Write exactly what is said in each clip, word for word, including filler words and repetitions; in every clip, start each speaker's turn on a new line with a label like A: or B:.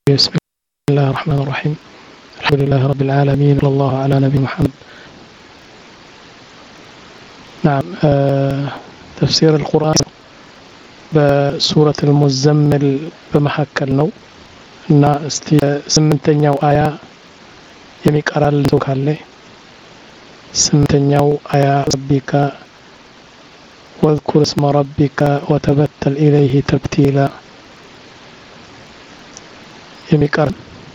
A: بسم الله الرحمن الرحيم الحمد لله رب العالمين صلى الله على نبي محمد. نعم آه تفسير القرآن بسورة المزمل بمحكل نو እና እስቲ ስምንተኛው አያ የሚቀራል ሰው ካለ ስምንተኛው አያ ረቢካ واذكر اسم ربك وتبتل إليه تبتيلا የሚቀር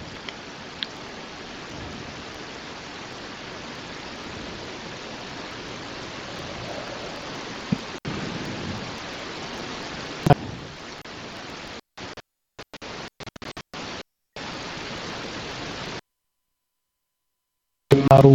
A: ማሩ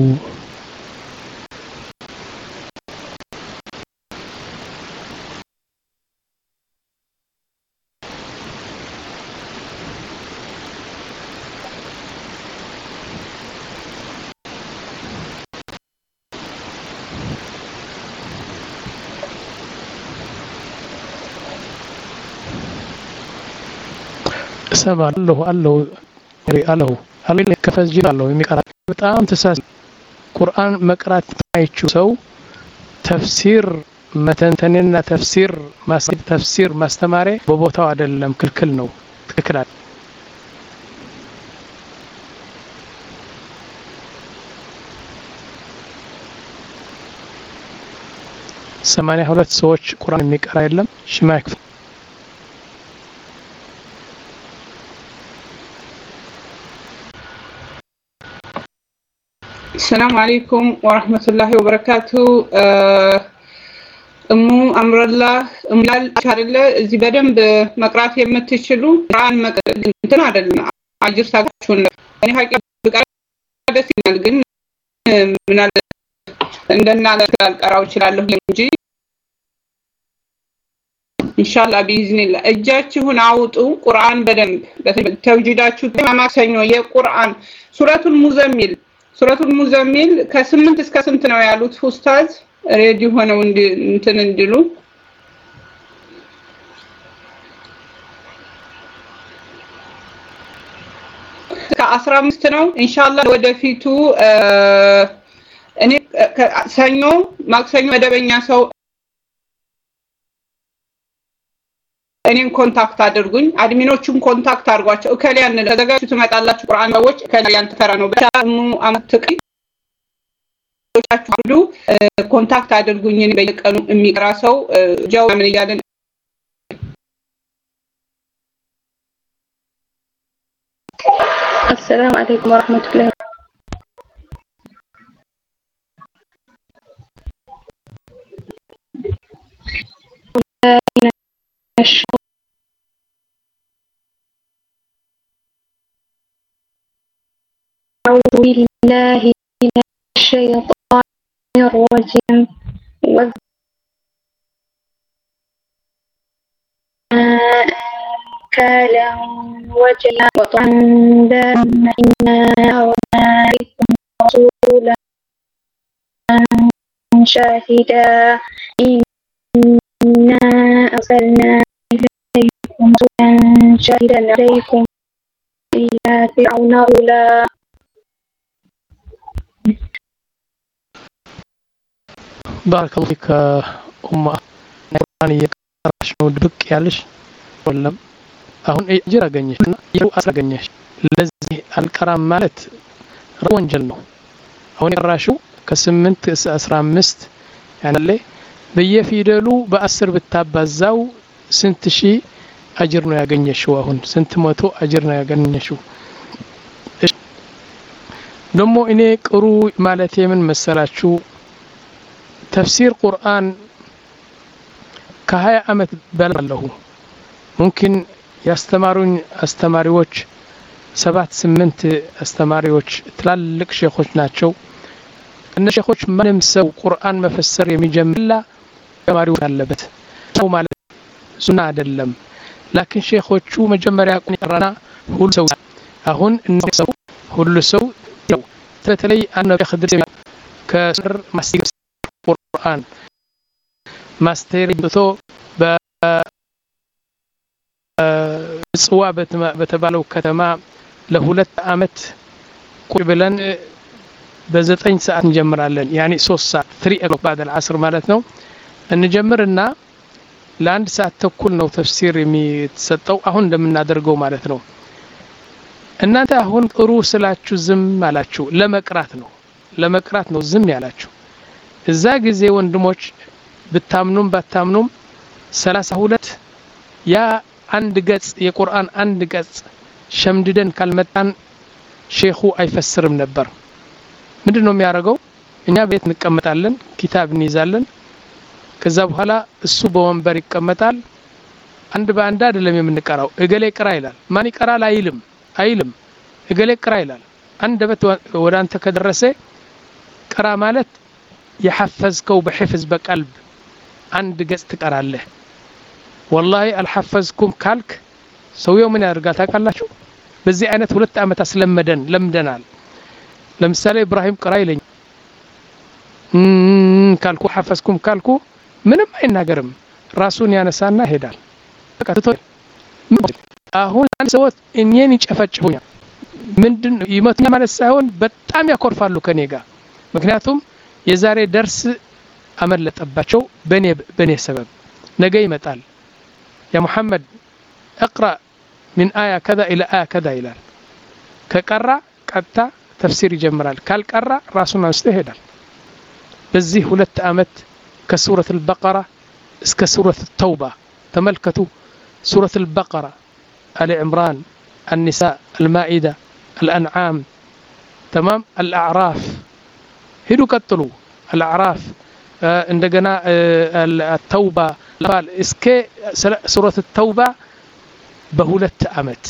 A: ሰማለሁ አለው አለው አለው ከፈጅ አለው የሚቀራ በጣም ተሳስ ቁርአን መቅራት አይችው ሰው ተፍሲር መተንተንና ተፍሲር ማስብ ተፍሲር ማስተማሪ በቦታው አይደለም ክልክል ነው ትክክል አይደል ሰማንያ ሁለት ሰዎች ቁርአን የሚቀራ የለም ሽማክ
B: السلام عليكم ورحمة الله وبركاته. أمو أمر الله أملال أشهر الله زبادم بمقرات يمتشلو ران مقراتنا عدلنا عجر ساقشون يعني هاي بقادة سنالقن من عندنا القراوش لالله ينجي إن شاء الله بإذن الله أجاتش هنا عوضو قرآن بدم توجيداتشو تماما سنو يا قرآن سورة المزمل سورة المزمل كسمنت اسك سنت ነው ያሉት ኡስታዝ ሬዲ ሆነው እንትን እንዲሉ ከአስራ አምስት ነው ኢንሻአላህ ወደፊቱ እኔ ሰኞ ማክሰኞ መደበኛ ሰው እኔን ኮንታክት አድርጉኝ አድሚኖቹን ኮንታክት አድርጓቸው እከሊያን ተዘጋጁ ትመጣላችሁ ቁርአን ሰዎች እከሊያን ተፈራ ነው በጣም አመትቀ ሁሉ ኮንታክት አድርጉኝ እኔ በየቀኑ የሚቀራ ሰው ጃው ምን ይያለን
C: السلام عليكم ورحمة الله أعوذ بالله من الشيطان الرجيم كالا وجلا وطندا إنا أرسلناكم رسولا شاهدا إنا أرسلنا إليكم رسولا شاهدا عليكم إلى فرعون أولى
A: بارك الله فيك أم قرآن يقرأش ودبك يالش ولم አሁን እጅራ አገኘሽና ይው አስገኘሽ ለዚህ አልቀራም ማለት ወንጀል ነው አሁን ይራሹ ከ8 እስከ አስራ አምስት ያለ በየፊደሉ በ10 ብታባዛው ስንት ሺ አጅር ነው ያገኘሽው አሁን ስንት መቶ አጅር ነው ያገኘሽው ደሞ እኔ ቅሩ ማለት የምን መሰላችሁ ተፍሲር ቁርአን ከ20 አመት በላለው ممكن ያስተማሩኝ አስተማሪዎች ሰባት ስምንት አስተማሪዎች ትላልቅ ሼኾች ናቸው እነ ሼኾች ምንም ሰው ቁርአን መፈሰር የሚጀምርላ ተማሪው አለበት ሰው ማለት ሱና አይደለም ላኪን ሼኾቹ መጀመሪያ ቁርአና ሁሉ ሰው አሁን እነሱ ሰው ሁሉ ሰው በተለይ አነብ خدر ከስር ማስተር ቁርአን ማስተር ብቶ ጽዋ በተባለው ከተማ ለሁለት አመት ቁጭ ብለን በዘጠኝ ሰዓት እንጀምራለን ያኒ ሶስት ሰዓት ثلاثة o'clock بعد العصر ማለት ነው እንጀምርና ለአንድ ሰዓት ተኩል ነው ተፍሲር የሚሰጠው አሁን እንደምናደርገው ማለት ነው እናንተ አሁን ጥሩ ስላችሁ ዝም አላችሁ ለመቅራት ነው ለመቅራት ነው ዝም ያላችሁ እዛ ጊዜ ወንድሞች ብታምኑም ባታምኑም ሰላሳ ሁለት ያ አንድ ገጽ የቁርአን አንድ ገጽ ሸምድደን ካልመጣን ሼኹ አይፈስርም ነበር ምንድነው የሚያደርገው እኛ ቤት እንቀመጣለን ኪታብ እንይዛለን ከዛ በኋላ እሱ በወንበር ይቀመጣል አንድ በአንድ አይደለም የምንቀራው እገሌ ቅራ ይላል ማን ይቀራል አይልም አይልም እገሌ ቅራ ይላል አንድ በት ወደ አንተ ከደረሰ ቅራ ማለት የሐፈዝከው በሕፍዝ በቀልብ አንድ ገጽ ትቀራለህ والله አልሐፈዝኩም ካልክ ሰውየው ምን ያደርጋል ታውቃላችሁ በዚህ አይነት ሁለት አመት አስለመደን ለምደናል ለምሳሌ ኢብራሂም ቅራ ይለኝ ካልኩ ሐፈዝኩም ካልኩ ምንም አይናገርም ራሱን ያነሳና ይሄዳል ተቀጥቶ አሁን አንድ ሰው እኔን ይጨፈጭሁኛል ምንድን ይመቱኛ ማለት ሳይሆን በጣም ያኮርፋሉ ከኔ ጋር ምክንያቱም የዛሬ ደርስ አመለጠባቸው በኔ በኔ ሰበብ ነገ ይመጣል يا محمد اقرأ من آية كذا إلى آية كذا إلى كقرأ قطع تفسير جمرال قال قرأ راسنا استهدال بزي ሁለት አመት كسورة البقرة اسك سورة التوبة تملكتوا سورة البقرة آل عمران النساء المائدة الأنعام تمام الأعراف هدو قتلوا الأعراف عندنا التوبة قال اسك سورة التوبة بهولت أمت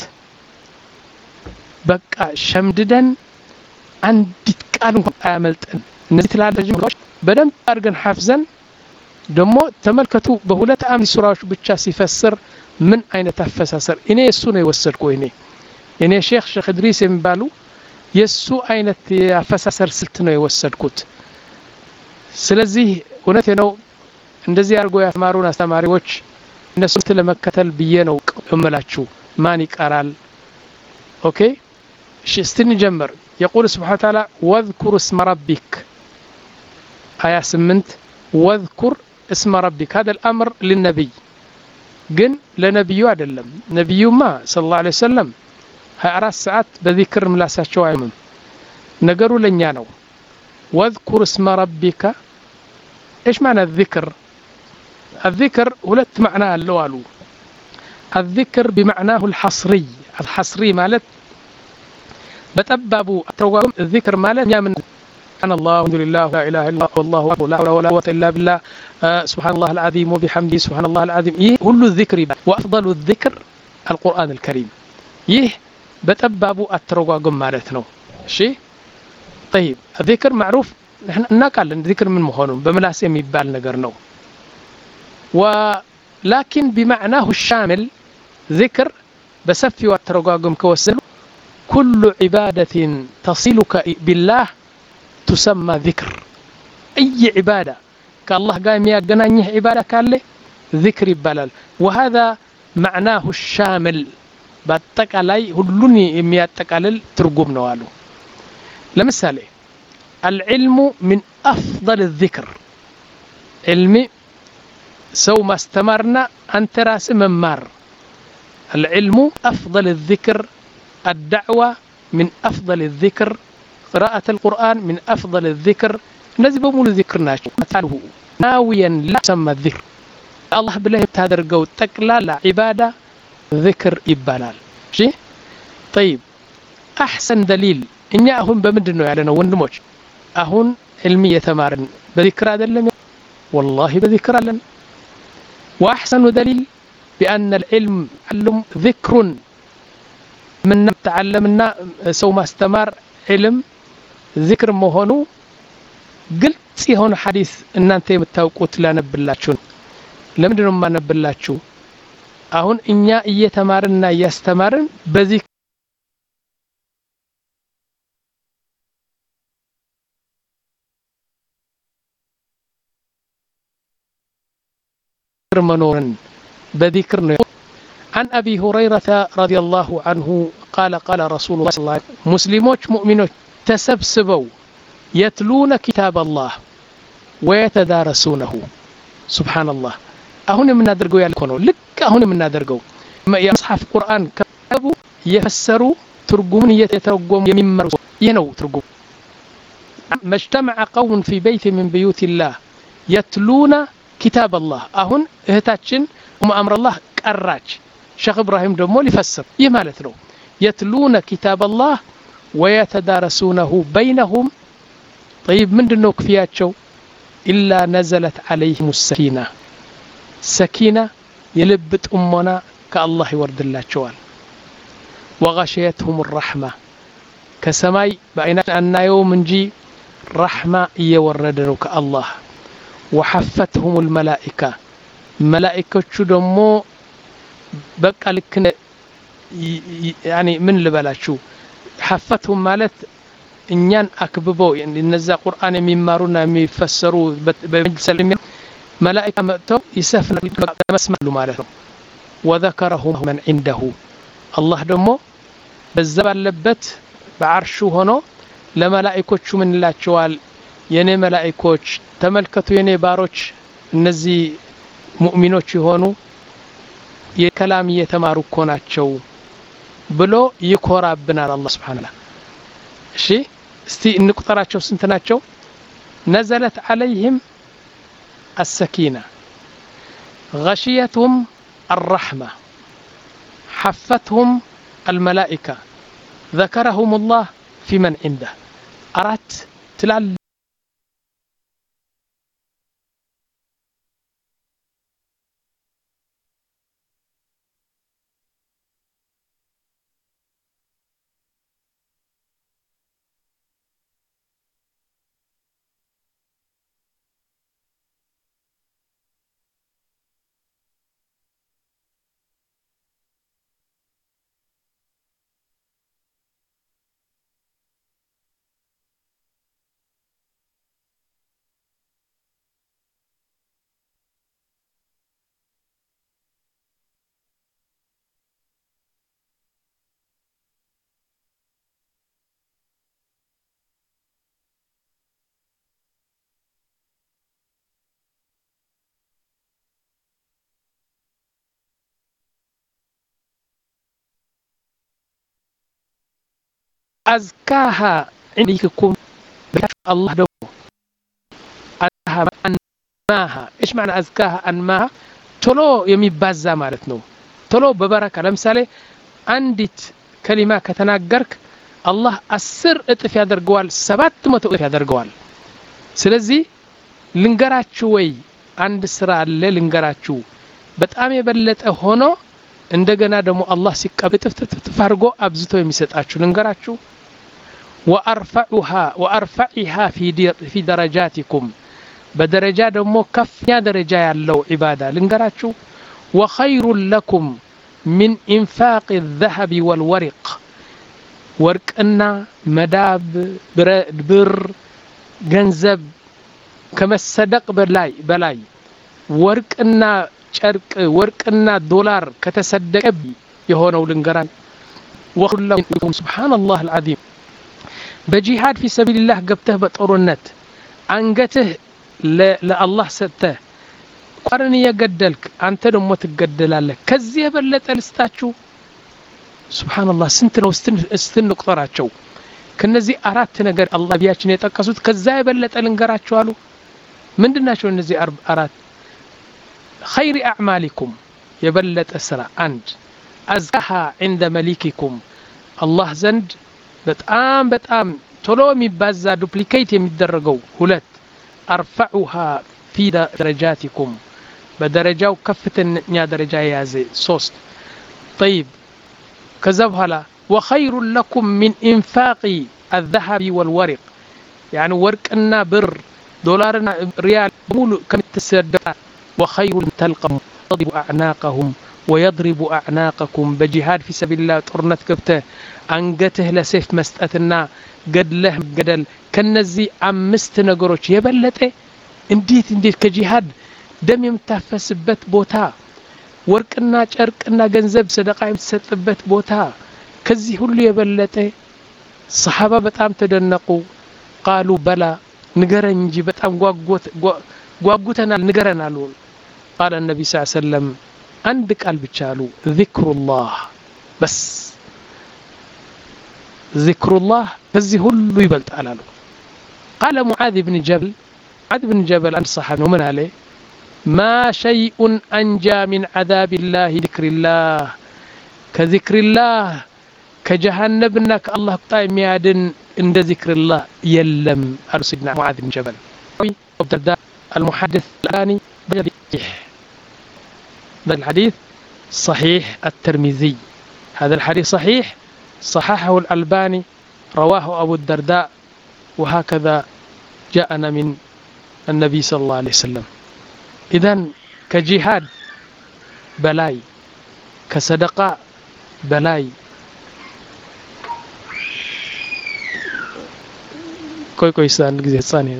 A: بقى شمددن عندك قالوا عملت نزيت على جملة بدن أرجن حافظا دمو تملكتوا بهولت أمت سورة بتشا سيفسر من أين تفسر إني السنة يوصلكوا إني إني شيخ شيخ إدريس ينبالو يسو أين تفسر سلتنا يوصلكوت سلزي እውነቴ ነው እንደዚህ አርጎ ያማሩን አስተማሪዎች እነሱን ለመከተል ብዬ ነው እመላችሁ ማን ይቀራል ኦኬ እሺ استنجمر يقول سبحانه وتعالى واذكر اسم ربك آية ثمانية واذكر اسم ربك هذا الأمر للنبي ግን ለነብዩ አይደለም ነብዩማ ሰለላሁ ዐለይሂ ወሰለም ሃያ አራት ሰዓት በዚክር ምላሳቸው አይምም ነገሩ ለኛ ነው واذكر اسم ربك ايش معنى الذكر الذكر ሁለት معنى አለው አሉ الذكر بمعناه الحصري الحصري ማለት በጠባቡ አተረጓጉም الذكر ማለት ያ ምን سبحان الله الحمد لله لا اله الا الله والله اكبر لا حول ولا قوه الا بالله سبحان الله العظيم وبحمده سبحان الله العظيم ይህ ሁሉ ذكر وافضل الذكر القرآن الكريم ይህ በጠባቡ አተረጓጉም ማለት ነው እሺ طيب الذكر معروف نحن نقال ذكر من مهونم بملاس የሚባል ነገር ነው ولكن بمعناه الشامل ذكر بسفي والترغاغم كوسل كل عبادة تصلك بالله تسمى ذكر أي عبادة كالله قام يغنانيه عبادة كاله ذكر يبالال وهذا معناه الشامل باتقالاي ሁሉን የሚያጠቃልል ትርጉም ነው አሉ ለምሳሌ العلم من أفضل الذكر علمي سو ما استمرنا أنت راس ممار العلم أفضل الذكر الدعوة من أفضل الذكر قراءة القرآن من أفضل الذكر نزي بمول ذكرنا مثاله ناويا لا سمى الذكر الله بالله تهدر قو تقلال عبادة ذكر إبالال شيء طيب أحسن دليل إني أهم بمدنو يعلنو وندموش أهون علمي يتمارن بذكر أدلم والله بذكر أدلم وأحسن دليل بأن العلم علم ذكر من تعلمنا سو ما استمر علم ذكر مهونو قلت هون حديث إن أنت متوقعت لا نبلاتشون لم ندرم ما نبلاتشو أهون إنيا يتمارن يستمرن بذكر منورن بذكر عن أبي هريرة رضي الله عنه قال قال رسول الله صلى الله عليه وسلم مسلموች مؤمنوች تسبسبوا يتلون كتاب الله ويتدارسونه سبحان الله አሁን የምናደርገው ያልኩ ነው ልክ አሁን የምናደርገው የመጽሐፍ ቁርአን ከቡ የፈሰሩ ትርጉሙን እየተረጎሙ የሚመሩ ይሄ ነው ትርጉም مجتمع قوم في بيت من بيوت الله يتلون كتاب الله አሁን እህታችን ሙአምር الله ቀራች ሼክ ኢብራሂም ደግሞ ሊፈስር ይህ ማለት ነው يتلون كتاب الله ويتدارسونه بينهم طيب ምንድነው ክፍያቸው إلا نزلت عليهم السكينة سكينة يلب طمنا كالله يورد اللهچوال وغشيتهم الرحمة كسماي بأينا أن يوم نجي رحمة يوردنو كالله وحفتهم الملائكة ملائكة دمو بقى لك يعني من لبلاشو حفتهم مالت እኛን አክብበው እነዛ ቁርአን የሚማሩና የሚፈሰሩ በመጅልስ መላእክት መጥተው ይሰፍናሉ መስማሉ ማለት ነው وذكرهم من عنده الله ደግሞ በዛ ባለበት በአርሹ ሆኖ ለመላእክቶቹ ምን ይላቸዋል የኔ መላእክቶች ተመልከቱ የኔ ባሮች እነዚህ ሙእሚኖች የሆኑ የከላም የተማሩ እኮ ናቸው ብሎ ይኮራብናል አላህ Subhanahu እሺ እስቲ እንቁጠራቸው ስንት ናቸው نزلت عليهم السكينة غشيتهم الرحمة حفتهم الملائكة ذكرهم الله في من عنده أردت تلال أزكاها عندكم الله دو أزكاها أنماها إيش معنى أزكاها أنماها تلو يميبازا مالتنو تلو ببركة لمثالي عندت كلمة كتناقرك الله أسر اتف يادر قوال سبات ما تقف يادر قوال سلزي لنقراتشو وي عند سراء اللي لنقراتشو بتقام يبلت هونو እንደገና ደግሞ አላህ ሲቀበጥፍ ተፋርጎ አብዝቶ የሚሰጣችሁ ልንገራችሁ وارفعها وارفعها في في درجاتكم بدرجه ደግሞ ከፍኛ ደረጃ ያለው ዒባዳ ልንገራችሁ وخير لكم من انفاق الذهب والورق ወርቅና መዳብ ብር ገንዘብ ከመሰደቅ በላይ በላይ ወርቅና ጨርቅ ወርቅና ዶላር ከተሰደቀ የሆነው ልንገራን ወሁላኩም ሱብሃንአላህ አልዓዚም በጂሃድ في سبيل الله ገብተህ በጦርነት አንገትህ ለአላህ ሰጥተህ ቋርን የገደልክ አንተ ደግሞ ትገደላለህ ከዚህ የበለጠ ልስታችሁ ሱብሃንአላህ ስንት ነው ስንት ቁጥራቸው ከነዚህ አራት ነገር አላህ ቢያችን የጠቀሱት ከዛ የበለጠ ልንገራችሁ አሉ ምንድናቸው እነዚህ አራት خير أعمالكم يبلت أسرع عند أزكاها عند مليككم الله زند بتأم بتأم تلومي بازا دوبليكيت يمدرجو هلت أرفعها في درجاتكم بدرجة وكفة نيا درجة يازي صوست طيب كذب هلا وخير لكم من إنفاق الذهب والورق يعني ورقنا بر دولارنا ريال مولو كم تسدد وخير تلقم يضرب أعناقهم ويضرب أعناقكم بجهاد في سبيل الله طرنت كبته أنقته لسيف مستأتنا قد له قدل كنزي أمست نقروش يبلته انديت انديت كجهاد دم يمتفس بت بوتا ወርቅና ጨርቅና ገንዘብ ሰደቃ የምትሰጥበት ቦታ ከዚህ ሁሉ የበለጠ ሰሃባ በጣም ተደነቁ قالوا بلى ንገረን እንጂ በጣም ጓጉት ጓጉተናል ንገረን አሉ قال النبي صلى الله عليه وسلم አንድ ቃል ብቻ አሉ ذكر الله بس ذكر الله ከዚህ ሁሉ ይበልጣል አሉ قال معاذ بن جبل معاذ بن جبل انصحه ومن عليه ما شيء أنجى من عذاب الله ذكر الله كذكر الله كجهنمنا كالله قائم يادن عند ذكر الله يلم أرسل سيدنا معاذ بن جبل أبو الدرداء المحدث الآني بجريح هذا الحديث صحيح الترمذي هذا الحديث صحيح صححه الألباني رواه أبو الدرداء وهكذا جاءنا من النبي صلى الله عليه وسلم إذن كجهاد بلاي كصدقاء بلاي كوي كوي سان غزي ثاني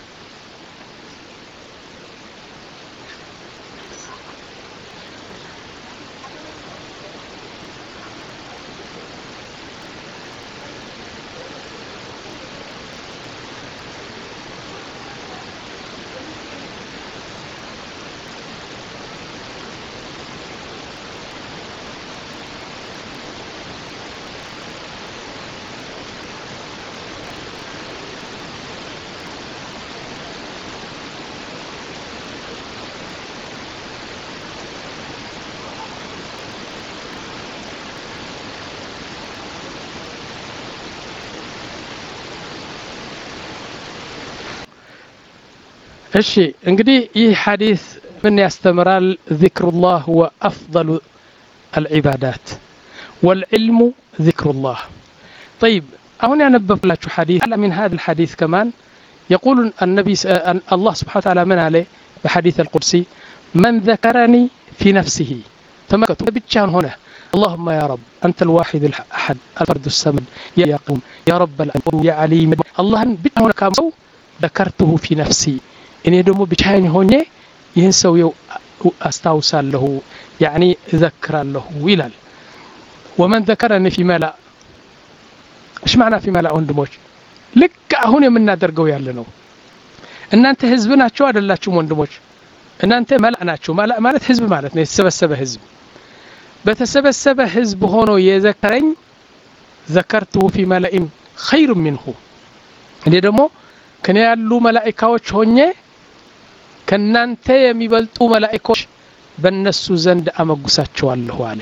A: እሺ እንግዲህ ይህ ሐዲስ ምን ያስተምራል ذكر الله هو أفضل العبادات والعلم ذكر الله طيب هنا نبف لك حديث من هذا الحديث كمان يقول النبي الله سبحانه وتعالى من عليه بحديث القدسي من ذكرني في نفسه تمكتوا بتشان هنا اللهم يا رب أنت الواحد الأحد الفرد الصمد يا يقوم يا رب العالمين يا عليم الله بتشان كم ذكرته في نفسي እኔ ደግሞ ብቻዬን ሆኜ ይህን ሰው አስታውሳለሁ يعني እዘክራለሁ ይላል ومن ذكرني في ملأ ايش معنى في ملأ ወንድሞች ልክ አሁን የምናደርገው ያለ ነው እናንተ ህዝብ ናችሁ አይደላችሁም ወንድሞች እናንተ መላእ ናችሁ መላእ ማለት ህዝብ ማለት ነው የተሰበሰበ ህዝብ በተሰበሰበ ህዝብ ሆኖ የዘከረኝ ذكرته في ملأ خير منه እኔ ደግሞ ከኔ ያሉ መላእክቶች ሆኜ ከናንተ የሚበልጡ መላእክቶች በእነሱ ዘንድ አመጉሳቸዋለሁ አለ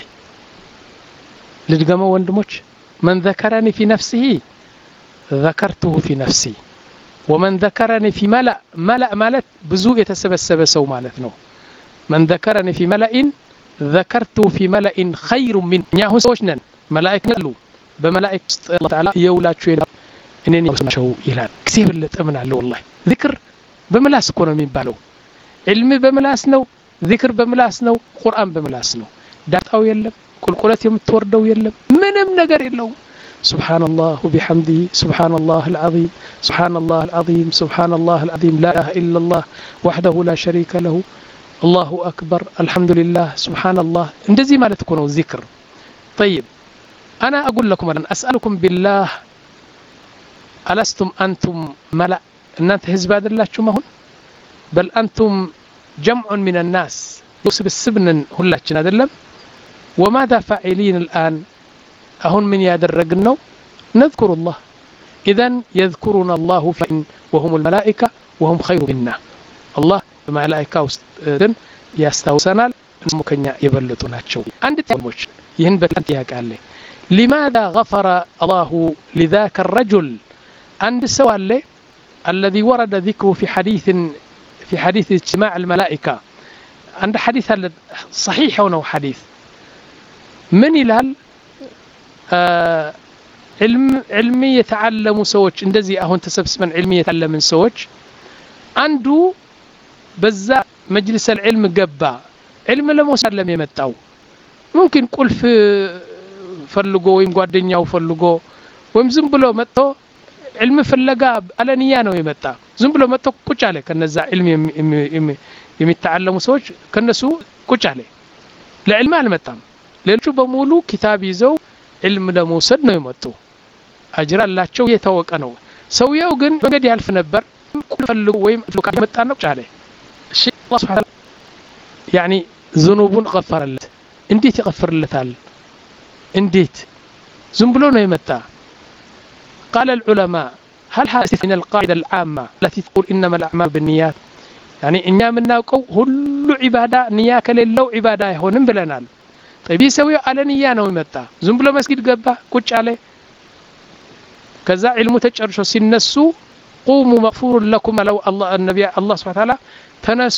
A: ልድገመው ወንድሞች من ذكرني في نفسه ذكرته في نفسي ومن ذكرني في ملأ ملأ ማለት ብዙ የተሰበሰበ ሰው ማለት ነው من ذكرني في ملأ ذكرته في ملأ خير من ያሁ ሰዎች ነን መላእክት ነሉ በመላእክት አላህ ተዓላ የውላችሁ እኔን ይወስናቸው ይላል كثير ለጠምን አለ والله ذكر በመላስ እኮ ነው የሚባለው علم በመላስ ነው ذكر በመላስ ነው ቁርአን በመላስ ነው ዳጣው የለም ቁልቁለት የምትወርደው የለም ምንም ነገር የለው سبحان الله وبحمده سبحان الله العظيم سبحان الله العظيم سبحان الله العظيم لا اله الا الله وحده لا شريك له الله اكبر الحمد لله سبحان الله እንደዚህ ማለት እኮ ነው ذكر طيب انا اقول لكم انا اسالكم بالله ألستم أنتم ملأ أن أنت حزب أدلاتكم هون بل أنتم جمع من الناس يوسف السبن هلاتنا أدلم وماذا فاعلين الآن أهون من يدرقنا نذكر الله إذن يذكرنا الله فإن وهم الملائكة وهم خير منا الله الملائكة يستوسنا المكنيا يبلطنا تشو عند تموش يهن بلانتيها قال لي لماذا غفر الله لذاك الرجل عند سؤال الذي ورد ذكره في حديث في حديث اجتماع الملائكة عند حديث صحيح أو حديث من إلال آه علم علمي يتعلم سوتش اندزي أهون تسبسمن علمي يتعلم من سوتش عنده بزا مجلس العلم قبا علم لم يسلم يمتعو ممكن قل في فلقو ويم قادنيا وفلقو ويم زنبلو متو علم فلقا على نيانو يمتع زنبلو متو كوش عليه كنزا علم يم يم يم يم يتعلموا سوتش كنسو كوش عليه ለዕልም አልመጣም ሌሎቹ በሙሉ ኪታብ ይዘው ዕልም ለመውሰድ ነው የመጡ አጅር አላቸው የታወቀ ነው ሰውየው ግን እንግዲህ ያልፍ ነበር ፈልጉ ወይም ሉቃ መጣ ነው ጫለ እሺ አላህ Subhanahu يعني ذنوبን غفرለት እንዴት ይغفرለታል እንዴት ዝም ብሎ ነው የመጣ قال العلماء هل هذه من القاعده العامه التي تقول انما الاعمال بالنيات يعني እኛ የምናውቀው ሁሉ ዒባዳ ንያ ከሌለው ዒባዳ አይሆንም ብለናል طيب ይሰውየው አለ ንያ ነው የመጣ ዝም ብሎ መስጊድ ገባ ቁጭ አለ ከዛ ዒልሙ ተጨርሶ ሲነሱ قوموا مغفور لكم لو الله النبي الله سبحانه وتعالى ተነሱ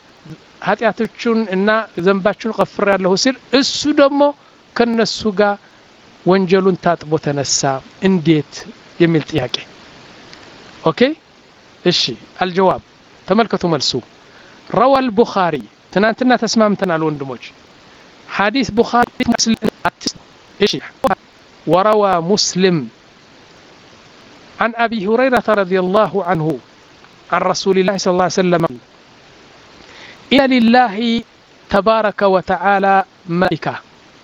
A: ኃጢያቶቹን እና ዘንባችሁን غفر ያለው ሲል እሱ ደግሞ ከነሱ ጋር ወንጀሉን ታጥቦ ተነሳ እንዴት የሚል ጥያቄ ኦኬ እሺ الجواب ተመልከቱ መልሱ روى البخاري ትናንትና ተስማምተናል ወንድሞች حديث بخاري مسلم ايش وروى مسلم عن ابي هريره رضي الله عنه عن رسول الله صلى الله عليه وسلم إن لله تبارك وتعالى ملائكة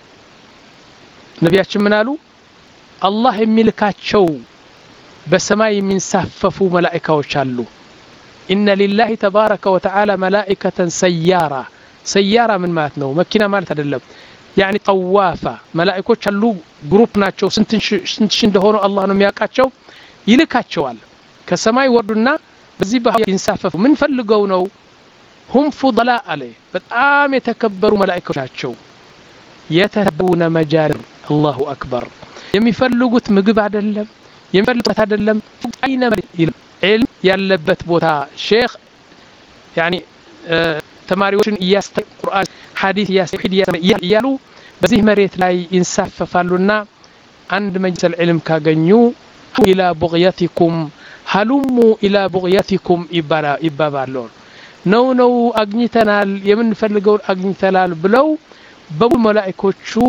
A: نبياتنا منالو الله يملكاتشو بسماء من سففوا ملائكة وشالو إن لله تبارك وتعالى ملائكة سيارة سيارة من ماتنو مكينة مالت هدلب يعني طوافة ملائكة شالو جروب ناتشو سنتشن دهونو الله نمياكاتشو يلكاتشوال كسماء وردنا بزي بها ينسففوا من فلقونو هم فضلاء عليه بتقام يتكبروا ملائكة ناتشو يتهبون مجارر الله أكبر يميفلقوت مقب عدلم يميفلقوت عدلم أين علم يلبت بوتا شيخ يعني آه تماريوشن إياس القرآن حديث إياس يالو بزيه مريت لا ينسف فالونا عند مجلس العلم كاغنيو إلى بغيتكم هلموا إلى بغيتكم إبارا إبابالون نو نو أغنيتنال يمن فلقون أغنيتنال بلو بابو ملائكوشو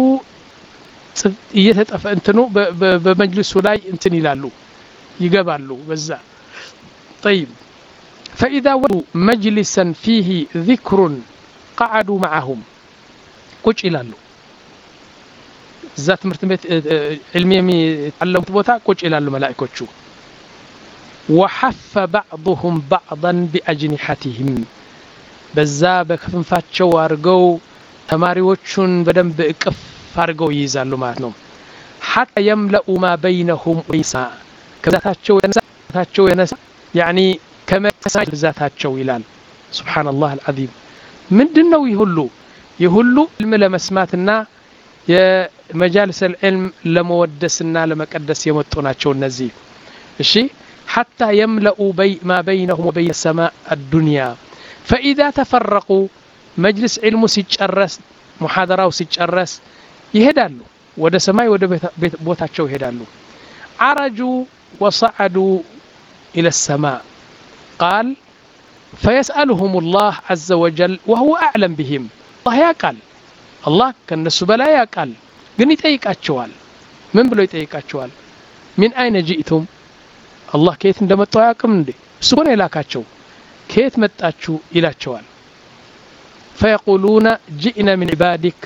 A: يتطف انتنو بمجلس لاي انتن يلالو يقبالو بزا طيب فإذا ولوا مجلسا فيه ذكر قعدوا معهم قج إلالو ذات مرتبة علمي تعلمت بوتا قج إلالو ملائكوشو وحف بعضهم بعضا بأجنحتهم بزا بكفنفاتشو وارقو تماريوشون بدن بإقف فارقو ييزالو معناتنو حتى يملأ ما بينهم ويسا كذاتاتشو ينسا كذاتاتشو ينسا يعني كما ذاتاتشو يلال سبحان الله العظيم ምንድነው ይሁሉ ይሁሉ علم ለመስማትና የመጃልስ العلم ለመወደስና ለመቀደስ የመጡ ናቸው እነዚህ እሺ حتى يملأوا بي ما بينهم وبين السماء الدنيا فإذا تفرقوا مجلس علم ሲጨረስ محاضراው ሲጨረስ ይሄዳሉ ወደ ሰማይ ወደ ቦታቸው ይሄዳሉ عرجوا وصعدوا إلى السماء قال فيسألهم الله عز وجل وهو أعلم بهم الله يقال الله كنسو بلا يقال ግን ይጠይቃቸዋል ምን ብሎ ይጠይቃቸዋል من أين جئتم الله كيف እንደመጡ ያቅም እንዴ እሱ ነው የላካቸው كيف መጣችሁ ይላቸዋል فيقولون جئنا من عبادك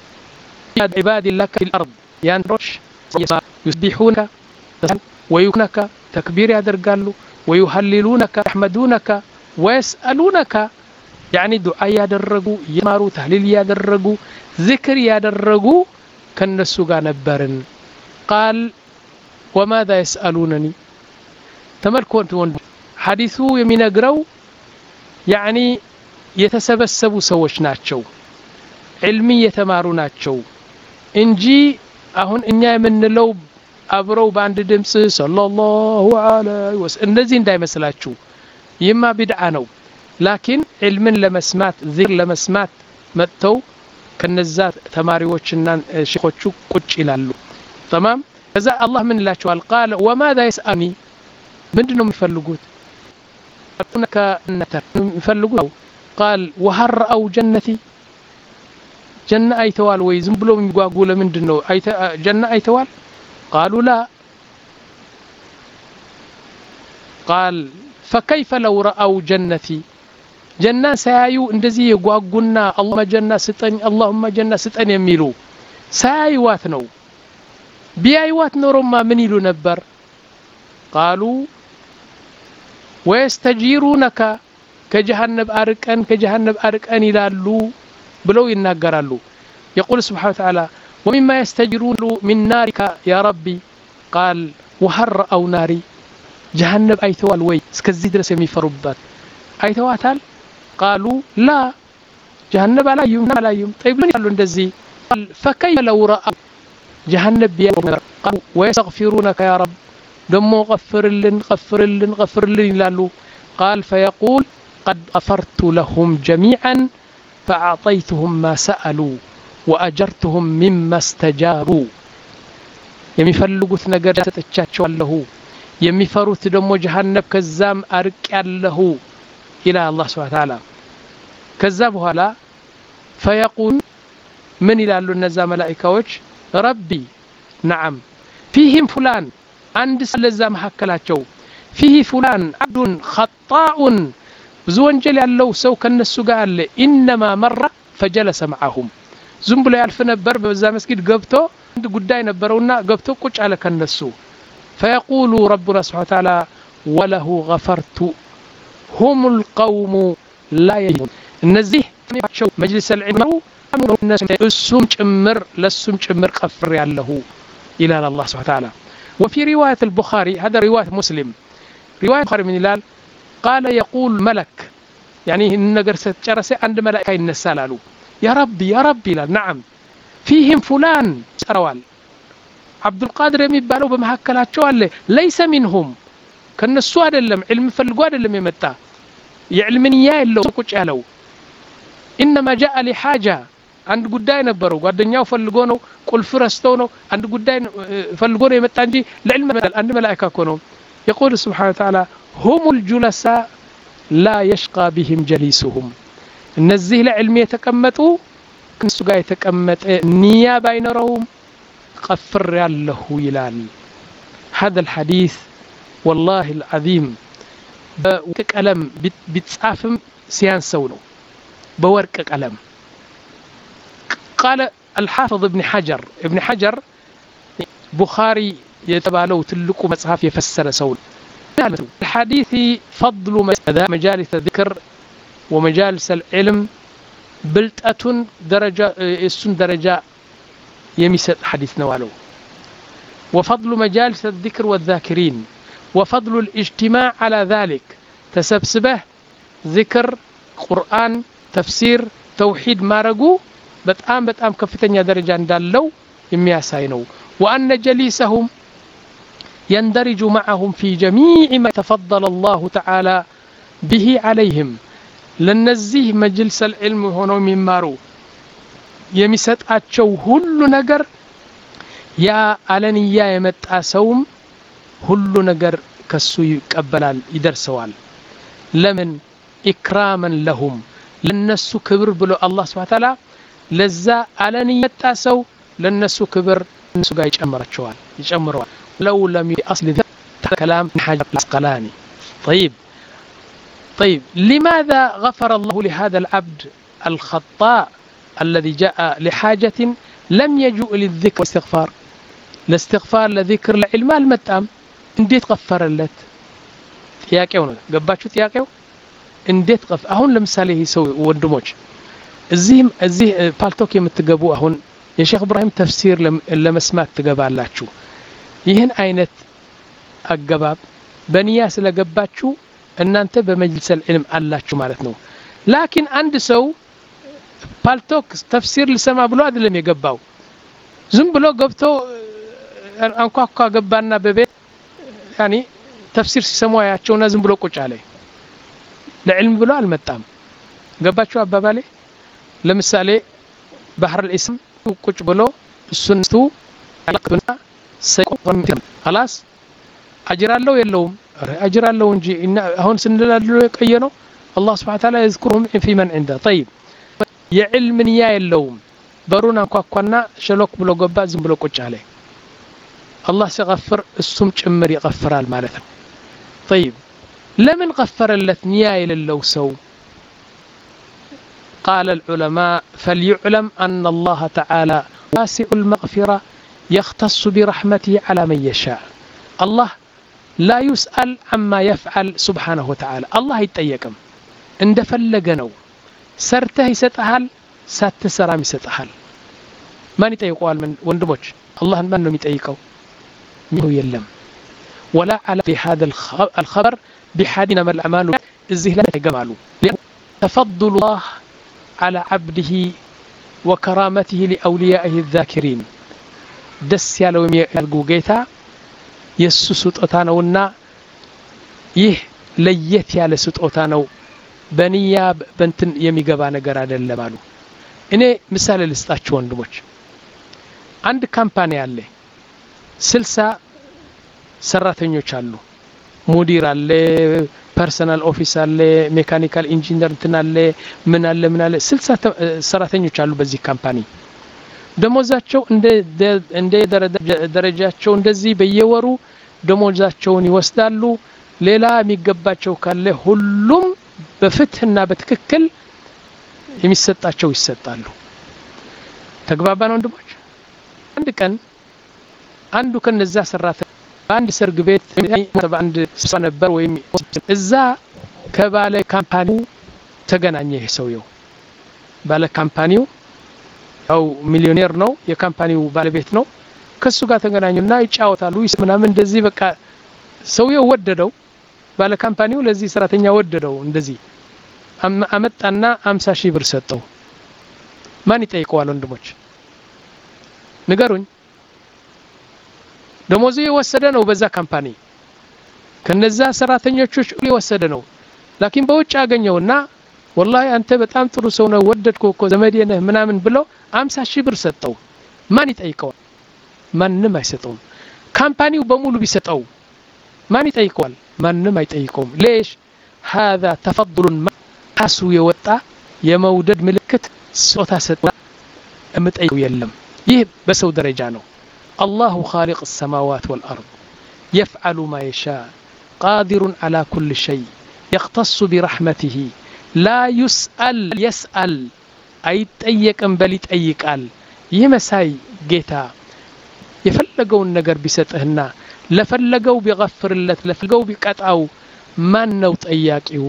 A: عباد لك في الأرض ينرش يسبحونك ويكنك تكبير يدرقالو ويهللونك يحمدونك ويسألونك يعني دعاء يدرقوا يمارو تهليل يدرقوا ذكر يدرقوا كالنسو نبرن قال وماذا يسألونني تملكوا أنتم حديثو يمين أقروا يعني يتسبسبوا سوش ناتشو علمي يتمارو ناتشو انجي اهون انيا የምንለው አብረው ባንድ ድምጽ ሰለላሁ ዐለይሂ ወሰለም እንደዚህ እንዳይመስላችሁ ይማ ቢድዓ ነው ላኪን ዒልምን ለመስማት ዚክር ለመስማት መጥተው ከነዛ ተማሪዎችና ሼኾቹ ቁጭ ይላሉ تمام ከዛ አላህ ምን ይላቸዋል قال وماذا يسألني ምንድነው የሚፈልጉት አቁነከ እንተ የሚፈልጉት قال وهل رأوا جنتي جنة أيتوال ويزم بلو ميقواقو لمندنو أيت... جنة أيتوال قالوا لا قال فكيف لو رأوا جنتي ጀናን ሳያዩ እንደዚህ የጓጉና አላህ ጀና ስጠኝ اللهم ጀና ስጠኝ የሚሉ ሳያዩዋት ነው ቢያዩዋት ኖሮማ ምን ይሉ ነበር قالوا ويستجيرونك كجهنم أركن كجهنم أركن ይላሉ ብለው ይናገራሉ يقول سبحانه وتعالى ومما يستجيرون من نارك يا ربي قال وهر أو ناري جهنم أيتوال وي እስከዚህ ድረስ የሚፈሩባት አይተዋታል قالوا لا جهنم لا يوم لا يوم طيب ምን ያሉ እንደዚህ فكيف لو رأوا جهنم بيقول ويستغفرونك يا رب دمو غفر لن غفر لن غفر لن يلالو قال فيقول قد غفرت لهم جميعا فأعطيتهم ما سألوا وأجرتهم مما استجاروا የሚፈልጉት ነገር ሰጥቻቸዋለሁ የሚፈሩት ደግሞ ጀሃነም ከዛም አርቅ ያለሁ ኢላ አላህ Subhanahu Wa Ta'ala ከዛ በኋላ فيقول من ይላሉ እነዛ መላእክቶች ربي نعم فيهم فلان عند ስለዛ መሐከላቸው فيه فلان عبد خطاء ብዙ ወንጀል ያለው ሰው ከነሱ ጋር አለ انما مر فجلس معهم ዝም ብሎ ያልፍ ነበር በዛ መስጊድ ገብቶ አንድ ጉዳይ ነበርውና ገብቶ ቁጭ አለ ከነሱ فيقول ربنا سبحانه وتعالى وله غفرت هم القوم لا يجون እነዚህ ተመቸው መጅልስ العلم እሱም ጭምር ለሱም ጭምር ቀፍር ያለሁ الى الله سبحانه وتعالى وفي روايه البخاري هذا روايه مسلم روايه البخاري من الهلال قال يقول ملك يعني النجر ستجرسه عند ملائكه ينسالالو يا ربي يا ربي لا نعم فيهم فلان سروال عبد القادر የሚባለው በመሐከላቸው አለ ليس منهم ከነሱ አይደለም علم ፈልጎ አይደለም የመጣ የዕልምንያ የለው ቁጭ ያለው انما جاء لحاجه አንድ ጉዳይ ነበረው ጓደኛው ፈልጎ ነው ቁልፍ ረስተው ነው አንድ ጉዳይ ፈልጎ ነው የመጣ እንጂ ለዕልም አንድ መላእክት እኮ ነው يقول سبحانه وتعالى هم الجلساء لا يشقى بهم جليسهم እነዚህ ለዕልም የተቀመጡ ከነሱ ጋር የተቀመጠ ንያ ባይኖረውም ቀፍር ያለሁ ይላል هذا الحديث والله العظيم በቀለም ቢጻፍም ሲያንሰው ነው بورق قلم قال الحافظ ابن حجر ابن حجر بخاري يتبالو تلقو مصحف يفسر سول الحديث فضل مجالس الذكر ومجالس العلم بلطة درجة السن درجة يمسد حديث نوالو وفضل مجالس الذكر والذاكرين وفضل الاجتماع على ذلك تسبسبه ذكر قرآن تفسير توحيد مارغو በጣም በጣም ከፍተኛ ደረጃ እንዳለው የሚያሳይ ነው وان جليسهم يندرج معهم في جميع ما تفضل الله تعالى به عليهم ለነዚህ መጅልስ العلم ሆነው የሚማሩ የሚሰጣቸው ሁሉ ነገር ያ አለንያ የመጣ ሰውም ሁሉ ነገር ከሱ ይቀበላል ይደርሰዋል ለምን ኢክራመን ለሁም ለነሱ ክብር ብሎ አላህ Subhanahu Wa Ta'ala ለዛ አለን የመጣ ሰው ለነሱ ክብር እነሱ ጋር ይጨምራቸዋል ይጨምረዋል لو لم يأصل كلام حجر العسقلاني طيب طيب لماذا غفر الله لهذا العبد الخطاء الذي جاء لحاجة لم يجوء للذكر والاستغفار الاستغفار لذكر العلم المتام እንዴት غفرለት ጥያቄው ነው ገባችሁ ጥያቄው እንዴት غف አሁን ለምሳሌ ይሄ ሰው ወንድሞች እዚህም እዚህ ፓልቶክ የምትገቡ አሁን የሼክ ኢብራሂም ተፍሲር ለመስማት ትገባላችሁ ይህን አይነት አገባብ በኒያ ስለገባችሁ እናንተ በመጅልስ العلم አላችሁ ማለት ነው ላኪን አንድ ሰው ፓልቶክ ተፍሲር ሊሰማ ብሎ አይደለም የገባው ዝም ብሎ ገብቶ አንኳኳ ገባና በቤት يعني ተፍሲር ሲሰማ ያቸውና ዝም ብሎ ቁጭ አለ ለዕልም ብሎ አልመጣም ገባችሁ አባባሌ ለምሳሌ ባህር الاسم ቁጭ ብሎ እሱንቱ አልቀበና ሰይቆም خلاص አጅራለው የለውም አጅራለው እንጂ እና አሁን ስንላለው የቀየነው الله سبحانه وتعالى يذكرهم في من عنده طيب የዕልም ንያ የለውም በሩን አንኳኳና ሸሎክ ብሎ ገባ ዝም ብሎ ቁጭ አለ الله سيغفر السم ጭምር ይغفራል ማለት ነው طيب ለምን غفرለት ንያ የሌለው ሰው قال العلماء فليعلم أن الله تعالى واسع المغفرة يختص برحمته على من يشاء. الله لا يسأل عما يفعل سبحانه وتعالى. الله يتأيكم عند فلقنو سرته يستحل ساتسرام يستحل. ما يتأيقوال من وندموش الله من نم يتأيقو منه يلم ولا على في هذا الخبر بحادنا من الأعمال الزهلان يجمالو تفضل الله على عبده وكرامته لأوليائه الذاكرين دس يالو يلقو جيتا يسوس أتانونا يه ليت يال سوت أتانو بنيا بنتن يمي جبانة جرادة اللبالو. إني مثال الاستاتشون دموش عند كامباني عليه سلسة سراتنيو تشالو مدير عليه ፐርሰናል ኦፊስ አለ ሜካኒካል ኢንጂነር እንትን አለ ምን አለ ምን አለ ስልሳ ሰራተኞች አሉ በዚህ ካምፓኒ ደሞዛቸው እንደ እንደ ደረጃቸው እንደዚህ በየወሩ ደሞዛቸውን ይወስዳሉ ሌላ የሚገባቸው ካለ ሁሉም በፍትህና በትክክል የሚሰጣቸው ይሰጣሉ ተግባባን ወንድሞች አንድ ቀን አንዱ ከነዛ ሰራተኞች አንድ ሰርግ ቤት አንድ ስብሰባ ነበር ወይም እዛ ከባለ ካምፓኒው ተገናኘ ሰውየው ባለ ካምፓኒው ያው ሚሊዮኔር ነው የካምፓኒው ባለቤት ነው ከሱ ጋር ተገናኙና ይጫወታሉ ምናምን እንደዚህ በቃ ሰውየው ወደደው ባለ ካምፓኒው ለዚህ ሰራተኛ ወደደው እንደዚህ አመጣና አምሳ ሺህ ብር ሰጠው ማን ይጠይቀዋል ወንድሞች ንገሩኝ ደሞዙ የወሰደ ነው በዛ ካምፓኒ ከነዛ ሰራተኞች የወሰደ ነው ላኪን በውጭ አገኘውና والله አንተ በጣም ጥሩ ሰው ነው ወደድኩ እኮ ዘመዴ ነህ ምናምን ብሎ አምሳ ሺህ ብር ሰጠው ማን ይጠይቀዋል ማንንም አይሰጠውም ካምፓኒው በሙሉ ቢሰጠው ማን ይጠይቀዋል ማንንም አይጠይቀውም ليش هذا تفضل حاسو የወጣ የመውደድ ምልክት ጾታ ሰጣ እምጠይቀው የለም ይህ በሰው ደረጃ ነው الله خالق السماوات والأرض يفعل ما يشاء قادر على كل شيء يختص برحمته لا يسأل يسأل አይጠየቅም በል ይጠይቃል ይህ መሳይ ጌታ የፈለገውን ነገር ቢሰጥህና ለፈለገው ቢغفርለት ለፈለገው ቢቀጣው ማን ነው ጠያቂው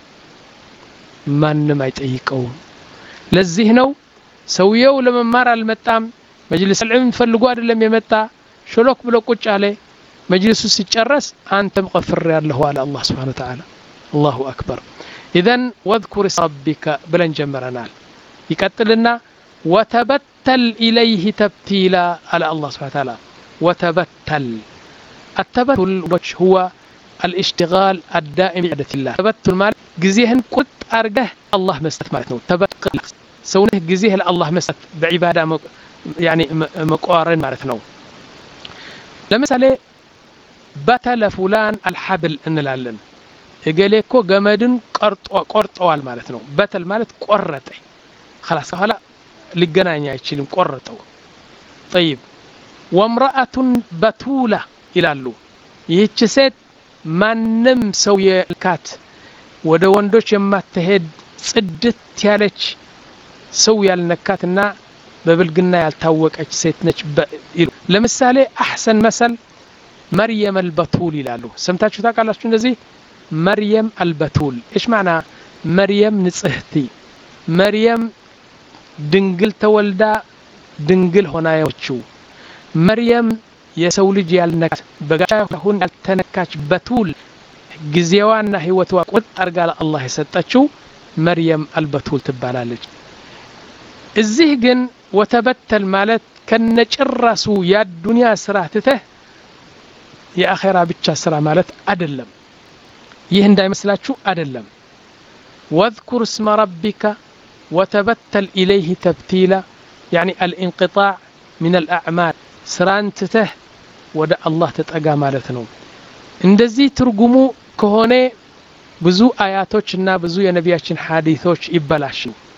A: ማንንም አይጠይቀው ለዚህ ነው ሰውየው ለመማር አልመጣም መጅልስ العلم ፈልጎ አይደለም የመጣ ሾሎክ ብሎ ቁጭ አለ መጅልሱ ሲጨረስ አንተም غفر ያለሁ አለ አላህ Subhanahu Wa Ta'ala الله أكبر إذن واذكر ربك بلن جمرنال يقتلنا وتبتل إليه تبتيلا على الله سبحانه وتعالى وتبتل التبتل هو الاشتغال الدائم بعبادة الله تبتل مال جزيهن قد أرجه الله مست مالتنا تبتل سونه جزيه الله مست بعبادة يعني مقارن مالتنا لمثال بتل فلان الحبل إن العلم يقوليكو جمادن قرط قرطوال مالتنا بتل مالت قرطه خلاص هلا للجنانيا يشيلون قرطو طيب وامرأة بتولة إلالو ይህች ሴት ማንም ሰው የልካት ወደ ወንዶች የማትሄድ ጽድት ያለች ሰው ያልነካትና በብልግና ያልታወቀች ሴት ነች ለምሳሌ አህሰን መሰል መርየም አልበቱል ይላሉ ሰምታችሁ ታውቃላችሁ እንደዚህ መርየም አልበቱል ايش معنى መርየም ንጽህቲ መርየም ድንግል ተወልዳ ድንግል ሆና ያወችው መርየም የሰው ልጅ ያልነካት በጋሁን ያልተነካች በቱል ግዚያዋና ህይወቷ ቁጥ አርጋ ለአላህ የሰጠችው መርየም አልበቱል ትባላለች እዚህ ግን ወተበተል ማለት ከነጭራሱ ያዱንያ ስራ ትተህ የአኺራ ብቻ ስራ ማለት አይደለም ይህ እንዳይመስላችሁ አይደለም واذكر اسم ربك وتبتل إليه تبتيلا يعني الانقطاع من الأعمال سران تته ወደ አላህ ተጠጋ ማለት ነው እንደዚህ ትርጉሙ ከሆነ ብዙ አያቶችና ብዙ የነቢያችን ሐዲሶች ይበላሹ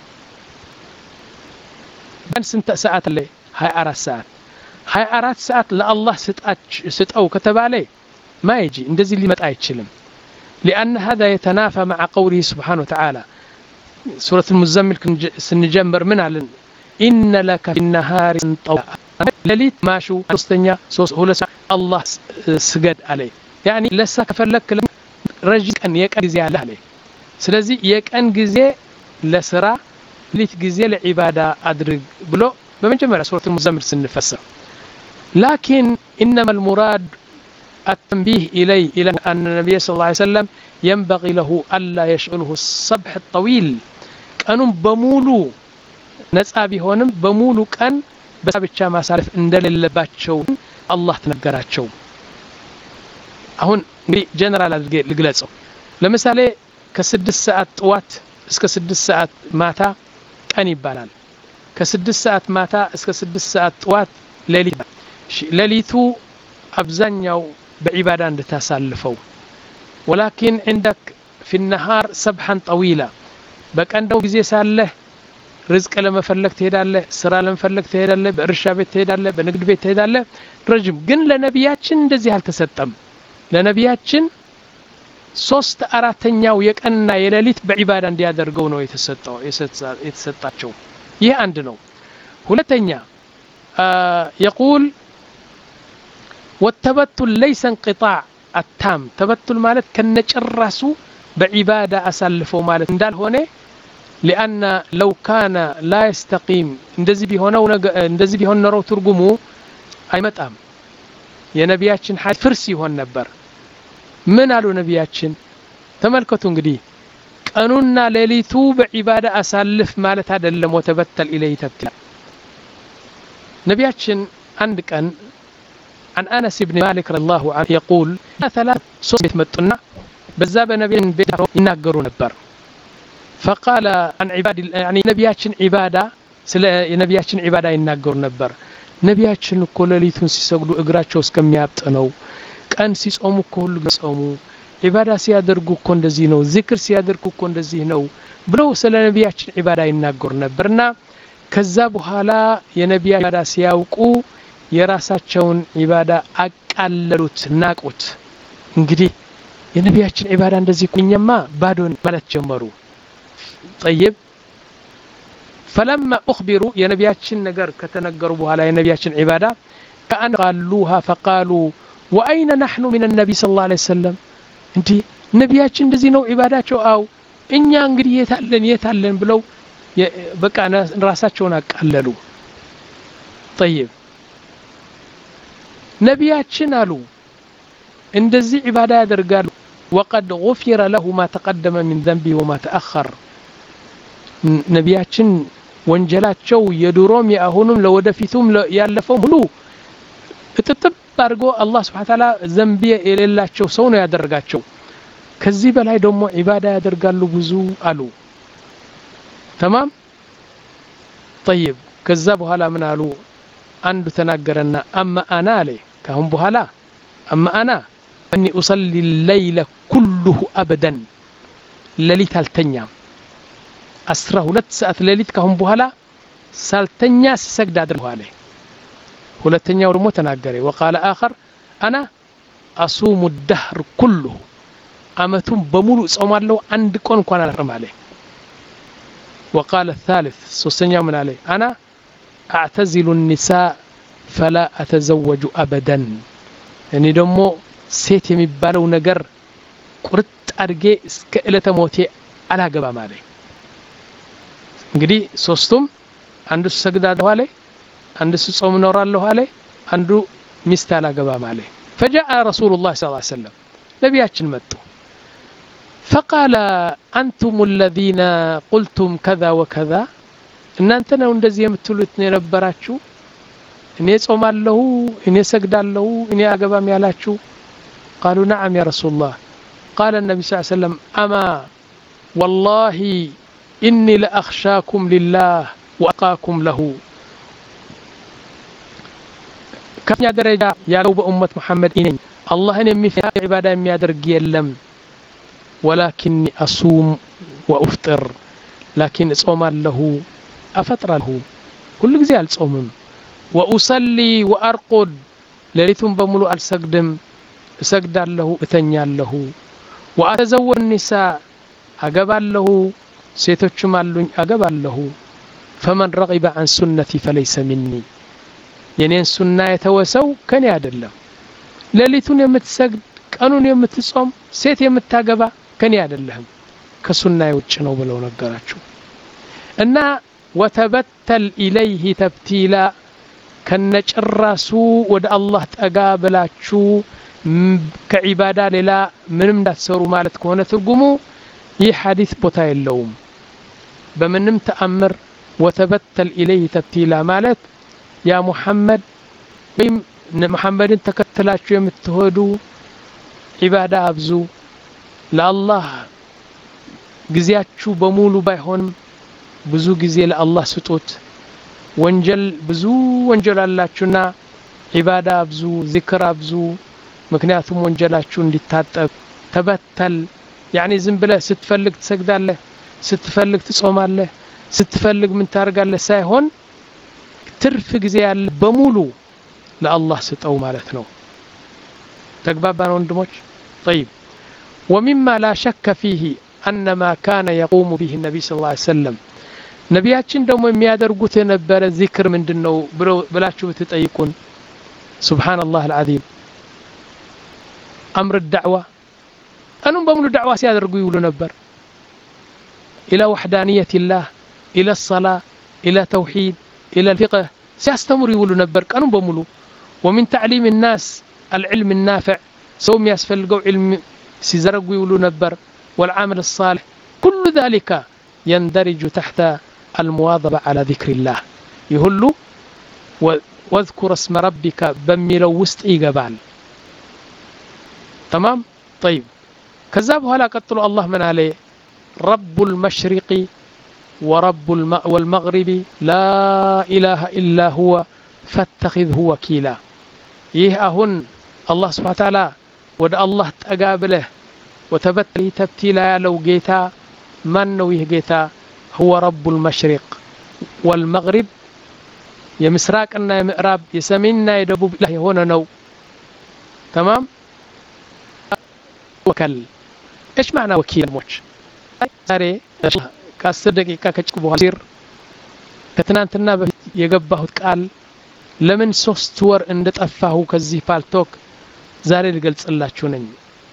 A: በስንት ሰዓት ላይ ሃያ አራት ሰዓት ሃያ አራት ሰዓት ለአላህ ስጣች ስጠው ከተባለ ማይጂ እንደዚህ ሊመጣ አይችልም لأن هذا يتنافى مع قوله سبحانه وتعالى سورة المزمل سنجمر من علن إن لك في النهار طوى لليت ماشو ሶስተኛ ሶስት ሁለት الله سجد عليه يعني لسا كفلك رجقن የቀን ጊዜ አለ አለ ስለዚህ የቀን ጊዜ ለስራ ሌሊት ጊዜ ለዒባዳ አድርግ ብሎ በመጀመሪያ ሱረቱ ሙዘምል ስንፈሰር لكن انما المراد التنبيه الي الى ان النبي صلى الله عليه وسلم ينبغي له الا يشغله الصبح الطويل ቀኑን በሙሉ ነፃ ቢሆንም በሙሉ ቀን በሳብቻ ማሳለፍ እንደሌለባቸው አላህ ተነገራቸው አሁን እንግዲህ ጀነራል አድርጌ ልግለጸው ለምሳሌ ከ6 ሰዓት ጠዋት እስከ ስድስት ሰዓት ማታ ቀን ይባላል ከ6 ሰዓት ማታ እስከ ስድስት ሰዓት ጠዋት ሌሊት ሌሊቱ አብዛኛው በዒባዳ እንድታሳልፈው ولكن عندك في النهار سبحا طويلا በቀንደው ጊዜ ሳለህ ርዝቅ ለመፈለግ ትሄዳለህ ስራ ለመፈለግ ትሄዳለህ በእርሻ ቤት ትሄዳለህ በንግድ ቤት ትሄዳለህ ረጅም ግን ለነብያችን እንደዚህ አልተሰጠም ለነብያችን ሶስት አራተኛው የቀንና የሌሊት በዒባዳ እንዲያደርገው ነው የተሰጠው የተሰጣቸው ይህ አንድ ነው ሁለተኛ يقول والتبتل ليس انقطاع التام تبتل ማለት ከነጭራሱ በዒባዳ አሳልፈው ማለት እንዳልሆነ لأن لو كان لا يستقيم እንደዚህ ቢሆነው እንደዚህ ቢሆን ነው ትርጉሙ አይመጣም የነብያችን ሐዲስ ፍርስ ይሆን ነበር ምን አሉ ነብያችን ተመልከቱ እንግዲህ ቀኑና ሌሊቱ በዒባዳ አሳልፍ ማለት አይደለም ወተበተል ኢለይ ተብትላ ነብያችን አንድ ቀን عن أنس بن مالك رضي الله عنه يقول ثلاث صوت متنا بذا بنبيين بيت يناغروا نبر فقال عن عباد يعني نبياتين عباده سلا نبياتين عباده يناغروا نبر ነብያችን እኮ ሌሊቱን ሲሰግዱ እግራቸው እስከሚያብጥ ነው ቀን ሲጾሙ እኮ ሁሉ ጾሙ ዒባዳ ሲያደርጉ እኮ እንደዚህ ነው ዚክር ሲያደርጉ እኮ እንደዚህ ነው ብለው ስለ ነብያችን ዒባዳ ይናገሩ ነበርና ከዛ በኋላ የነብያ ዒባዳ ሲያውቁ የራሳቸውን ዒባዳ አቃለሉት ናቁት እንግዲህ የነብያችን ዒባዳ እንደዚህ ኩኛማ ባዶን ማለት ጀመሩ طيب فلما اخبروا يا نبياتين نجر كتنجروا بها لا نبياتين عباده كان قالوها فقالوا واين نحن من النبي صلى الله عليه وسلم انت نبياتين እንደዚህ ነው عباداቸው አው እኛ እንግዲህ የታለን የታለን ብለው በቃ ራሳቸውን አቃለሉ طيب ነብያችን አሉ እንደዚህ عباده ያደርጋሉ وقد غفر له ما تقدم من ذنبه وما تاخر ነብያችን ወንጀላቸው የዱሮም ያሁንም ለወደፊቱም ያለፈው ሁሉ እጥጥብ አድርጎ አላህ Subhanahu Ta'ala ዘንብ የሌላቸው ሰው ነው ያደረጋቸው ከዚህ በላይ ደግሞ ዒባዳ ያደርጋሉ ብዙ አሉ تمام طيب ከዛ በኋላ ምን አሉ አንዱ ተናገረና اما انا عليه ካሁን በኋላ اما انا اني اصلي الليل كله ابدا ሌሊት አልተኛም አስራ ሁለት ሰዓት ሌሊት ካሁን በኋላ ሳልተኛ ሲሰግድ አድርጓል ሁለተኛው ደግሞ ተናገረ وقال اخر انا اصوم الدهر كله አመቱን በሙሉ ጾማለሁ አንድ ቀን እንኳን አላረም አለ وقال الثالث ሶስተኛው ምን አለ انا اعتزل النساء فلا اتزوج ابدا እኔ ደግሞ ሴት የሚባለው ነገር ቁርጥ አድርጌ እስከ እለተ ሞቴ አላገባም አለ እንግዲህ ሶስቱም አንዱ ሰግዳለሁ አለ አንዱ ጾም ኖራለሁ አለ አንዱ ሚስት አላገባም አለ فجاء رسول الله صلى الله عليه وسلم ነብያችን መጡ فقال انتم الذين قلتم كذا وكذا እናንተ ነው እንደዚህ የምትሉት የነበራችሁ እኔ ጾማለሁ እኔ ሰግዳለሁ እኔ አገባም ያላችሁ قالوا نعم يا رسول الله قال النبي صلى الله عليه وسلم اما والله إني لأخشاكم لله وأقاكم له كم يا درجة يا لو بأمة محمد إني الله إن يمي في عبادة يمي أدرق يلم ولكني أصوم وأفطر لكن أصوم له أفطر له كل جزء أصوم وأصلي وأرقد ليلتهم بملو السجدم سجد له أثنيا له وأتزوج النساء أجاب له ሴቶችም አሉኝ አገባለሁ فمن رغب عن سنتي فليس مني የኔን ሱና የተወሰው ከኔ አይደለም ሌሊቱን የምትሰግድ ቀኑን የምትጾም ሴት የምታገባ ከኔ አይደለም ከሱናዬ ውጭ ነው ብለው ነገራቸው እና وتبتل إليه تبتيلا ከነጭራሱ ወደ አላህ ጠጋ ብላችሁ ከዒባዳ ሌላ ምንም እንዳትሰሩ ማለት ከሆነ ትርጉሙ ይህ ሐዲስ ቦታ የለውም በምንም ተአምር وتبتل إليه تبتيلا ማለት ያ ሙሐመድ ወይም ሙሐመድን ተከተላችሁ የምትሄዱ ዒባዳ አብዙ ለአላህ ጊዜያችሁ በሙሉ ባይሆንም ብዙ ጊዜ ለአላህ ስጡት ወንጀል ብዙ ወንጀል አላችሁና ዒባዳ አብዙ ዚክር አብዙ ምክንያቱም ወንጀላችሁ እንዲታጠብ ተበተል ያኒ ዝም ብለህ ስትፈልግ ትሰግዳለህ ስትፈልግ ትጾማለህ ስትፈልግ ምን ታርጋለህ ሳይሆን ትርፍ ጊዜ ያለ በሙሉ ለአላህ ስጠው ማለት ነው ተግባባን ወንድሞች طيب ومما لا شك فيه أن ما كان يقوم به النبي صلى الله عليه وسلم ነቢያችን ደግሞ የሚያደርጉት የነበረ ዚክር ምንድነው ብላችሁ ብትጠይቁን سبحان الله العظيم أمر الدعوة أنهم بملو دعوة سيادرقوا يقولوا نبر إلى وحدانية الله إلى الصلاة إلى توحيد إلى الفقه سيستمر يقولوا نبر أنهم بملو ومن تعليم الناس العلم النافع سوم يسفلقوا علم سيزرقوا يقولوا نبر والعمل الصالح كل ذلك يندرج تحت المواظبة على ذكر الله يهلو واذكر اسم ربك بميلو وسط إيقبال تمام طيب كذاب هلا قتلوا الله من عليه رب المشرق ورب والمغرب لا إله إلا هو فاتخذه وكيلا يهأهن الله سبحانه وتعالى ودى الله تقابله وتبتلي تبتيلا لو جيتا من نويه جيتا هو رب المشرق والمغرب يا مسراقنا يا مغرب يسمينا يدبوب الله هنا نو تمام وكل ايش معنى وكيل موش ዛሬ ከአስር ደቂቃ ከጭቁ በኋላ ሲር ከትናንትና በፊት የገባሁት ቃል ለምን ሶስት ወር እንደጠፋሁ ከዚህ ፓልቶክ ዛሬ ልገልጽላችሁ ነኝ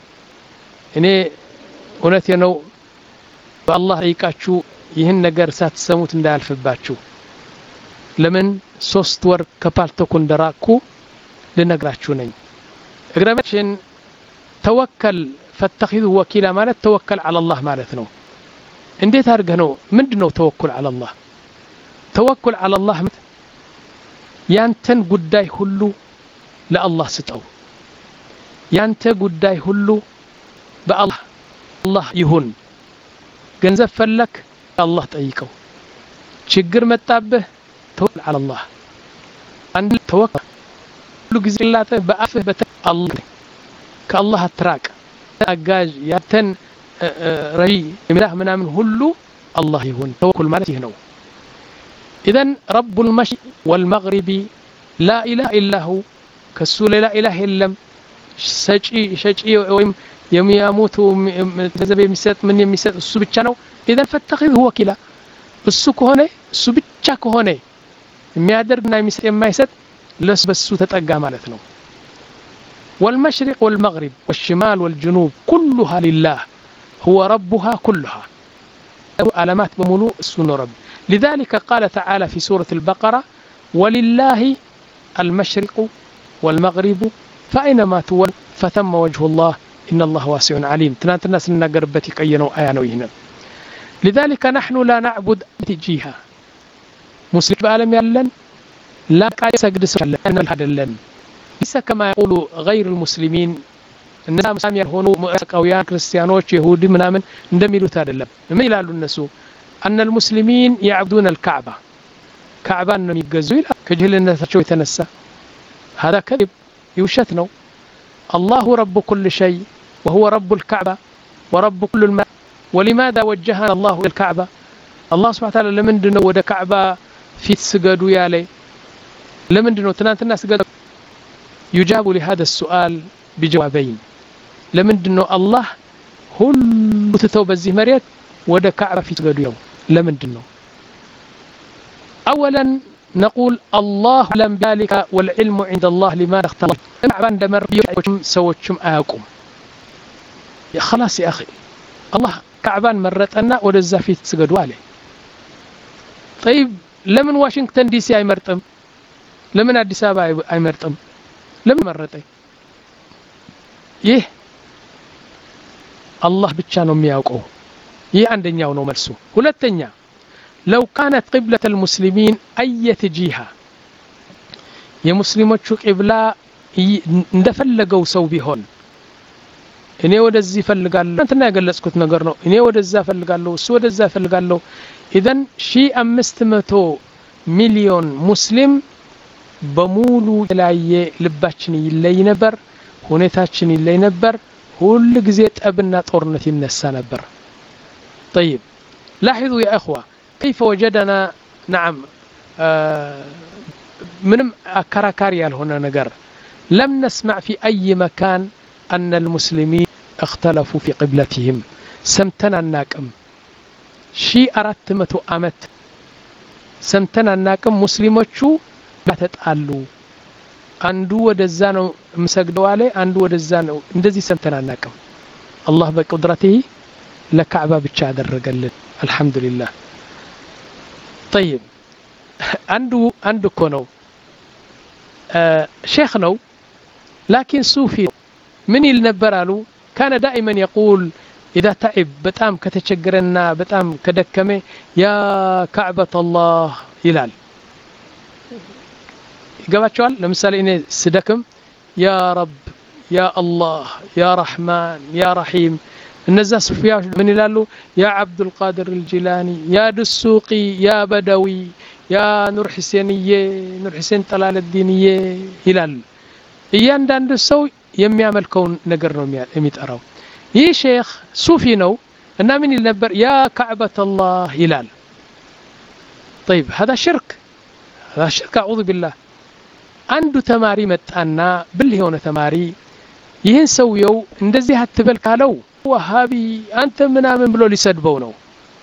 A: እኔ እውነቴ ነው በአላህ ይቃችሁ ይህን ነገር ሳትሰሙት እንዳያልፍባችሁ ለምን ሶስት ወር ከፓልቶክ እንደራኩ ልነግራችሁ ነኝ እግረመችን ተወከል فاتخذه وكيلا ማለት توكل على الله ማለት ነው እንዴት አድርገህ ነው ምንድነው ተወኩል على الله توكل على الله ያንተን ጉዳይ ሁሉ ለአላህ ስጠው ያንተ ጉዳይ ሁሉ በአላህ አላህ ይሁን ገንዘብ ፈለክ አላህ ጠይቀው ችግር መጣብህ ተወኩል على الله አንድ ተወኩል ሁሉ ጊዜ ላተ በአፍህ በአላህ ከአላህ አትራቅ አጋዥ ያንተን ረይ ምራህ ምናምን ሁሉ አላህ ይሁን ተወኩል ማለት ይህ ነው اذا رب المشرق والمغرب لا اله الا هو كسو لا اله الا ሰጪ ሸጪ ወይም የሚያሙቱ ገንዘብ የሚሰጥ ምን የሚሰጥ እሱ ብቻ ነው اذا فاتخذه وكيلا እሱ ከሆነ እሱ ብቻ ከሆነ የሚያደርግና የሚሰጥ የማይሰጥ ለሱ በሱ ተጠጋ ማለት ነው والمشرق والمغرب والشمال والجنوب كلها لله هو ربها كلها علامات بمولو السنة رب لذلك قال تعالى في سورة البقرة ولله المشرق والمغرب فأينما تول فثم وجه الله إن الله واسع عليم تنات الناس لنا قربتك أينو آيانو هنا لذلك نحن لا نعبد جهة مسلم بعالم يلن لا قاعد سجد سجد لن ليس كما يقول غير المسلمين الناس مسلمين يهونوا مؤسقاويان كريستيانوች يهودي ምናምን እንደሚሉት አይደለም ምን ይላሉ እነሱ ان المسلمين يعبدون الكعبه كعبان ነው የሚገዙ ይላል ከጅህልነታቸው የተነሳ هذا كذب يوشت ነው الله رب كل شيء وهو رب الكعبه ورب كل الماء ولماذا وجهنا الله الى الكعبه الله سبحانه وتعالى ለምንድነው ወደ ካዕባ ፊት ስገዱ ያለ ለምንድነው ትናንትና ስገዱ يجاب لهذا السؤال بجوابين لمندنو الله ሁሉ ተተው በዚህ መሬት ወደ ካዕባ ፊት ገዱ ለምንድነው اولا نقول الله لم ذلك والعلم عند الله لماذا اختار كعبة እንደመር ሰዎችም አያውቁም خلاص يا اخي الله كعبان መረጠና ወደዛ ፊት ስገዱ አለ طيب ለምን ዋሽንግተን ዲሲ አይመርጥም ለምን አዲስ አበባ አይመርጥም ለምን መረጠ ይህ አላህ ብቻ ነው የሚያውቀው ይህ አንደኛው ነው መልሱ ሁለተኛ لو كانت قبلة المسلمين أي جهة የሙስሊሞቹ ቂብላ እንደፈለገው ሰው ቢሆን እኔ ወደዚህ ፈልጋለሁ እንትና ያገለጽኩት ነገር ነው እኔ ወደዛ ፈልጋለሁ እሱ ወደዛ ፈልጋለሁ ኢዘን ሺህ አምስት መቶ ሚሊዮን ሙስሊም በሙሉ የተለያየ ልባችን ይለይ ነበር ሁኔታችን ይለይ ነበር ሁሉ ጊዜ ጠብና ጦርነት ይነሳ ነበር طيب لاحظوا يا اخوه كيف وجدنا نعم ምንም አከራካሪ ያልሆነ ነገር لم نسمع في اي مكان ان المسلمين اختلفوا في قبلتهم سمتنا الناقم شي أرات متو عمت سمتنا الناقم مسلموቹ ባተጣሉ አንዱ ወደዛ ነው መስገደው አለ አንዱ ወደዛ ነው እንደዚህ ሰምተና አናቀም አላህ በቁድረته ለካዕባ ብቻ አደረገልን አልহামዱሊላህ طيب አንዱ አንዱ እኮ ነው ሼክ ነው لكن صوفي من يلنبر አሉ كان دائما يقول اذا تعب በጣም ከተቸገረና በጣም ከደከመ يا كعبة الله ይላል ይገባቸዋል ለምሳሌ እኔ ስደክም ያ ረብ ያ አላህ ያ ረህማን ያ ረሂም እነዛ ሱፊያዎች ምን ይላሉ ያ አብዱል ቃድር አልጂላኒ ያ ድሱቂ ያ በደዊ ያ ኑር ሁሴንዬ ኑር ሁሴን ጠላለዲንዬ ይላል እያንዳንዱ ሰው የሚያመልከው ነገር ነው የሚጠራው ይህ ሼክ ሱፊ ነው እና ምን ይል ነበር ያ كعبة الله ይላል طيب هذا شرك هذا شرك اعوذ بالله አንዱ ተማሪ መጣና ብልህ የሆነ ተማሪ ይህን ሰውየው እንደዚህ አትበል ካለው ወሃቢ አንተ ምናምን ብሎ ሊሰድበው ነው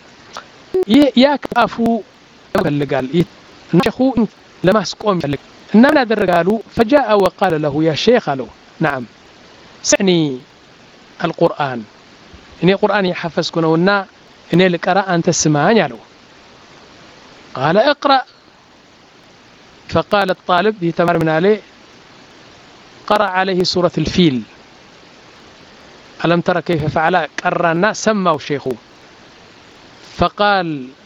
A: ያካፉ ይፈልጋል ሸኹ ለማስቆም ይፈልግ እና ምን አደረጋሉ فجاء وقال له يا شيخ له نعم سعني القرآن እኔ ቁርአን يحفظኩ ነውና እኔ ልቀራ አንተ ስማኝ አለው قال اقرأ فقال الطالب يتمر من عليه قرأ عليه سورة الفيل ألم ترى كيف فعل قرأنا سموا شيخه فقال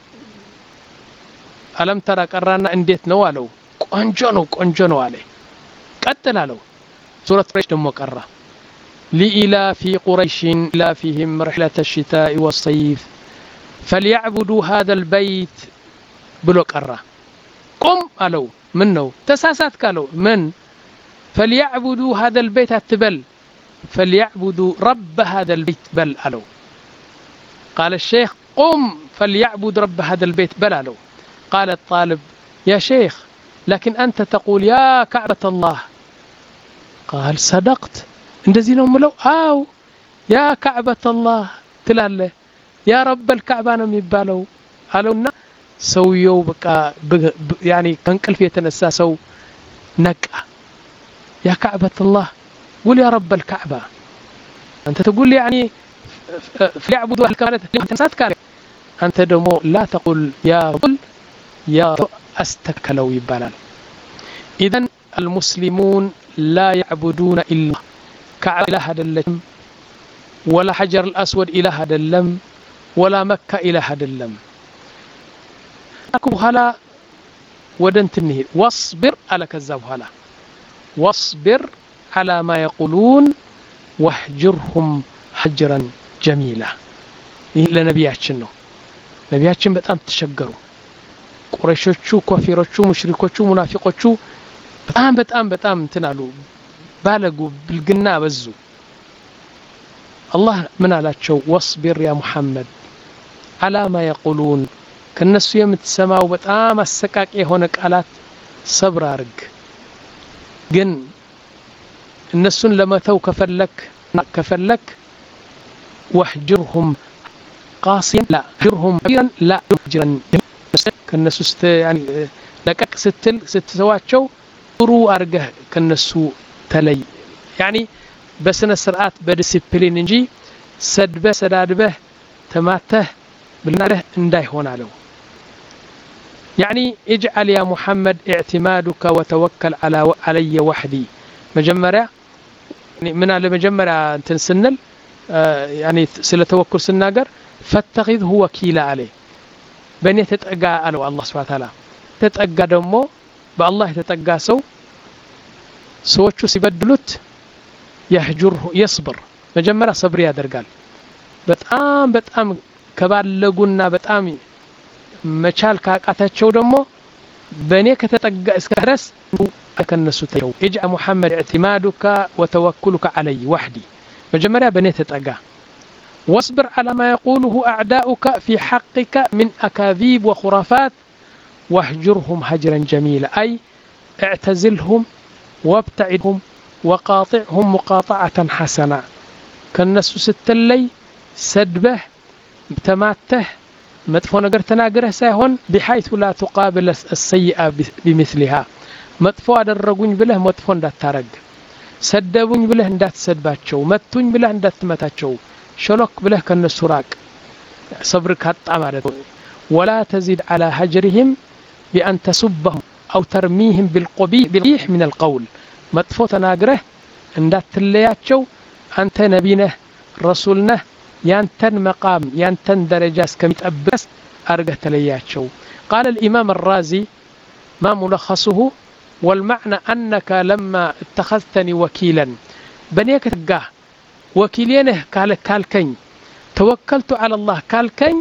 A: ألم ترى قرأنا انديت نوالو قنجنو قنجنو عليه قتل له سورة قريش دمو قرأ لإلاف قريش إلافهم رحلة الشتاء والصيف فليعبدوا هذا البيت بلو قرأ قم ألو منه تساسات قالوا من فليعبدوا هذا البيت التبل فليعبدوا رب هذا البيت بل ألو قال الشيخ قم فليعبد رب هذا البيت بل ألو قال الطالب يا شيخ لكن أنت تقول يا كعبة الله قال صدقت እንደዚህ ነው ምለው አው ያ كعبة الله ትላለ ያ رب الكعبة ነው የሚባለው አለውና ሰውየው በቃ يعني ከንቅልፍ የተነሳ ሰው ነቃ يا كعبة الله قول يا رب الكعبة أنت تقول لي يعني فليعبدوا الكعبة تنسات كان أنت دمو لا تقول يا رب يا أستكلوا يبالال إذن المسلمون لا يعبدون إلا كعبة إله دلم ولا حجر الأسود إله دلم ولا مكة إله دلم أكو هلا ودنت النهي واصبر على كذاب هلا واصبر على ما يقولون واهجرهم حجرا جميلا إلى نبياتنا ነው ነቢያችን በጣም ተሸገሩ ቁረይሾቹ ኮፊሮቹ ሙሽሪኮቹ ሙናፊቆቹ በጣም በጣም በጣም እንትናሉ ባለጉ ብልግና በዙ አላህ ምን አላቸው واصبر يا محمد على ما يقولون ከነሱ የምትሰማው በጣም አሰቃቂ የሆነ ቃላት ሰብር አርግ ግን እነሱን ለመተው ከፈለክ ከፈለክ واحجرهم قاسيا لا جرهم كبيرا لا جرا كالناس است يعني لقق ستل ستسواቸው ጥሩ አርገህ ከነሱ ተለይ يعني በስነ ስርዓት በዲሲፕሊን እንጂ ሰድበ ሰዳድበህ ተማተህ ብለህ እንዳይሆን አለው يعني اجعل يا محمد اعتمادك وتوكل على علي وحدي مجمرة من على مجمرة تنسنل يعني سلا توكل سناجر فاتخذه وكيلا عليه بني تتقى على الله سبحانه وتعالى تتقى دمو بالله تتقى سو سوتشو سيبدلوت يهجره يصبر مجمرة صبر يا درقال بتأم بتأم كبالغونا بتأم مچال ካቃታቸው ደግሞ በኔ ከተጠጋ እስከረስ አከነሱ ተው اجع محمد اعتمادك وتوكلك علي وحدي مجمريا بني تتقى واصبر على ما يقوله اعداؤك في حقك من اكاذيب وخرافات واهجرهم هجرا جميلا اي اعتزلهم وابتعدهم وقاطعهم مقاطعة حسنة كالنسو ستلي سدبه تماته مدفو نجر تناجره ساهون بحيث لا تقابل السيئة بمثلها مدفو أدرجون بله مدفو ندات ترج سدبون بله ندات سدباتشو متون بله ندات متاتشو شلوك بله كن السراق صبرك هات عمارة ولا تزيد على هجرهم بأن تسبهم أو ترميهم بالقبيح بالقبيح من القول مدفو تناجره ندات تلياتشو أنت نبينا رسولنا يانتن مقام يانتن درجات كمتأبس أرجه تلياتشو قال الإمام الرازي ما ملخصه والمعنى أنك لما اتخذتني وكيلا بنيك تقاه وكيلينه قال كالكين توكلت على الله كالكين